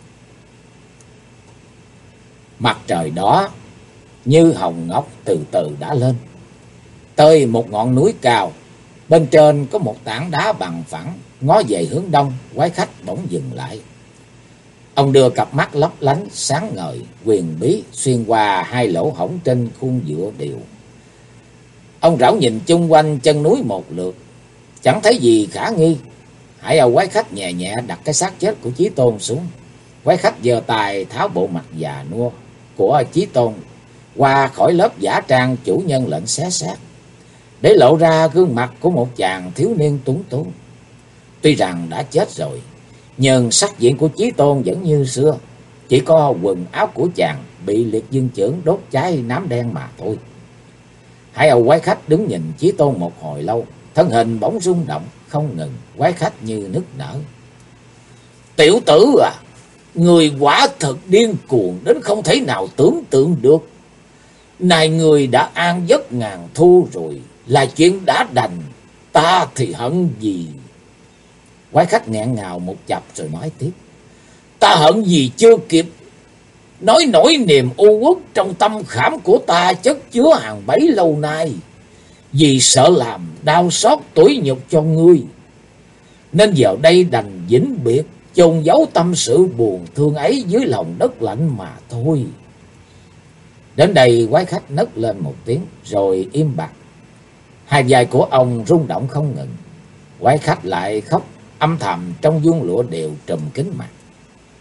Mặt trời đó như hồng ngọc từ từ đã lên. Tới một ngọn núi cao, bên trên có một tảng đá bằng phẳng, ngó về hướng đông. Quái khách bỗng dừng lại. Ông đưa cặp mắt lấp lánh sáng ngời quyền bí xuyên qua 2 lỗ hổng trên khuôn dựa điều. Ông rảo nhìn chung quanh chân núi một lượt, chẳng thấy gì khả nghi. Hải Âu quái khách nhẹ nhẹ đặt cái xác chết của Chí Tôn xuống. Quái khách giơ tay tháo bộ mặt già nua của Chí Tôn qua khỏi lớp giả trang chủ nhân lệnh xé xác, để lộ ra gương mặt của một chàng thiếu niên tuấn tú. Tuy rằng đã chết rồi, nhưng sắc diện của Chí Tôn vẫn như xưa, chỉ có quần áo của chàng bị liệt dương chưởng đốt cháy nám đen mà thôi. Hải Âu quái khách đứng nhìn Chí Tôn một hồi lâu, thân hình bỗng rung động không ngừng. Quái khách như nức nở. Tiểu tử à, người quả thật điên cuồng đến không thể nào tưởng tượng được. Này người đã an giấc ngàn thu rồi, là chuyện đã đành, ta thì hận gì? Quái khách nghẹn ngào một chập rồi nói tiếp. Ta hận gì chưa kịp nói nổi niềm u uất trong tâm khảm của ta chất chứa hàng bấy lâu nay, vì sợ làm đau xót tủi nhục cho ngươi, nên giờ đây đành vĩnh biệt, chôn giấu tâm sự buồn thương ấy dưới lòng đất lạnh mà thôi. Đến đây quái khách nấc lên một tiếng rồi im bặt. Hai vai của ông rung động không ngừng. Quái khách lại khóc âm thầm trong vuông lụa đều trùm kín mặt.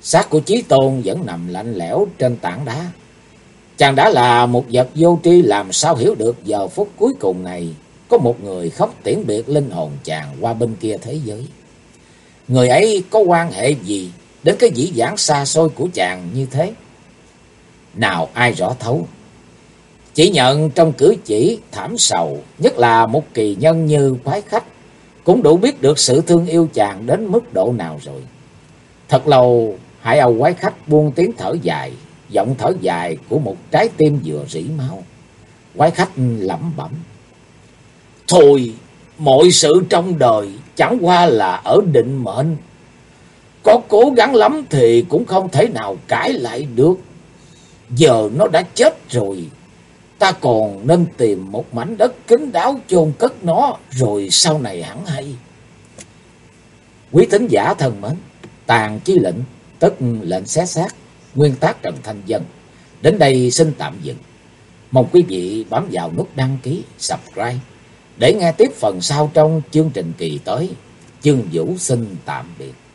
Xác của Chí Tôn vẫn nằm lạnh lẽo trên tảng đá. Chàng đã là một vật vô tri, làm sao hiểu được giờ phút cuối cùng này có một người khóc tiễn biệt linh hồn chàng qua bên kia thế giới. Người ấy có quan hệ gì đến cái dĩ vãng xa xôi của chàng như thế? Nào ai rõ thấu. Chỉ nhận trong cử chỉ thảm sầu, nhất là một kỳ nhân như Quái Khách, cũng đủ biết được sự thương yêu chàng đến mức độ nào rồi. Thật lâu, Hải Âu Quái Khách buông tiếng thở dài, giọng thở dài của một trái tim vừa rỉ máu. Quái Khách lẩm bẩm: thôi, mọi sự trong đời chẳng qua là ở định mệnh. Có cố gắng lắm thì cũng không thể nào cãi lại được. Giờ nó đã chết rồi, ta còn nên tìm một mảnh đất kín đáo chôn cất nó, rồi sau này hẳn hay. Quý thính giả thân mến, Tàn Chi Lệnh, tức lệnh xé xác, nguyên tác Trần Thanh Vân, đến đây xin tạm dừng. Mong quý vị bấm vào nút đăng ký, subscribe để nghe tiếp phần sau trong chương trình kỳ tới. Chương Vũ xin tạm biệt.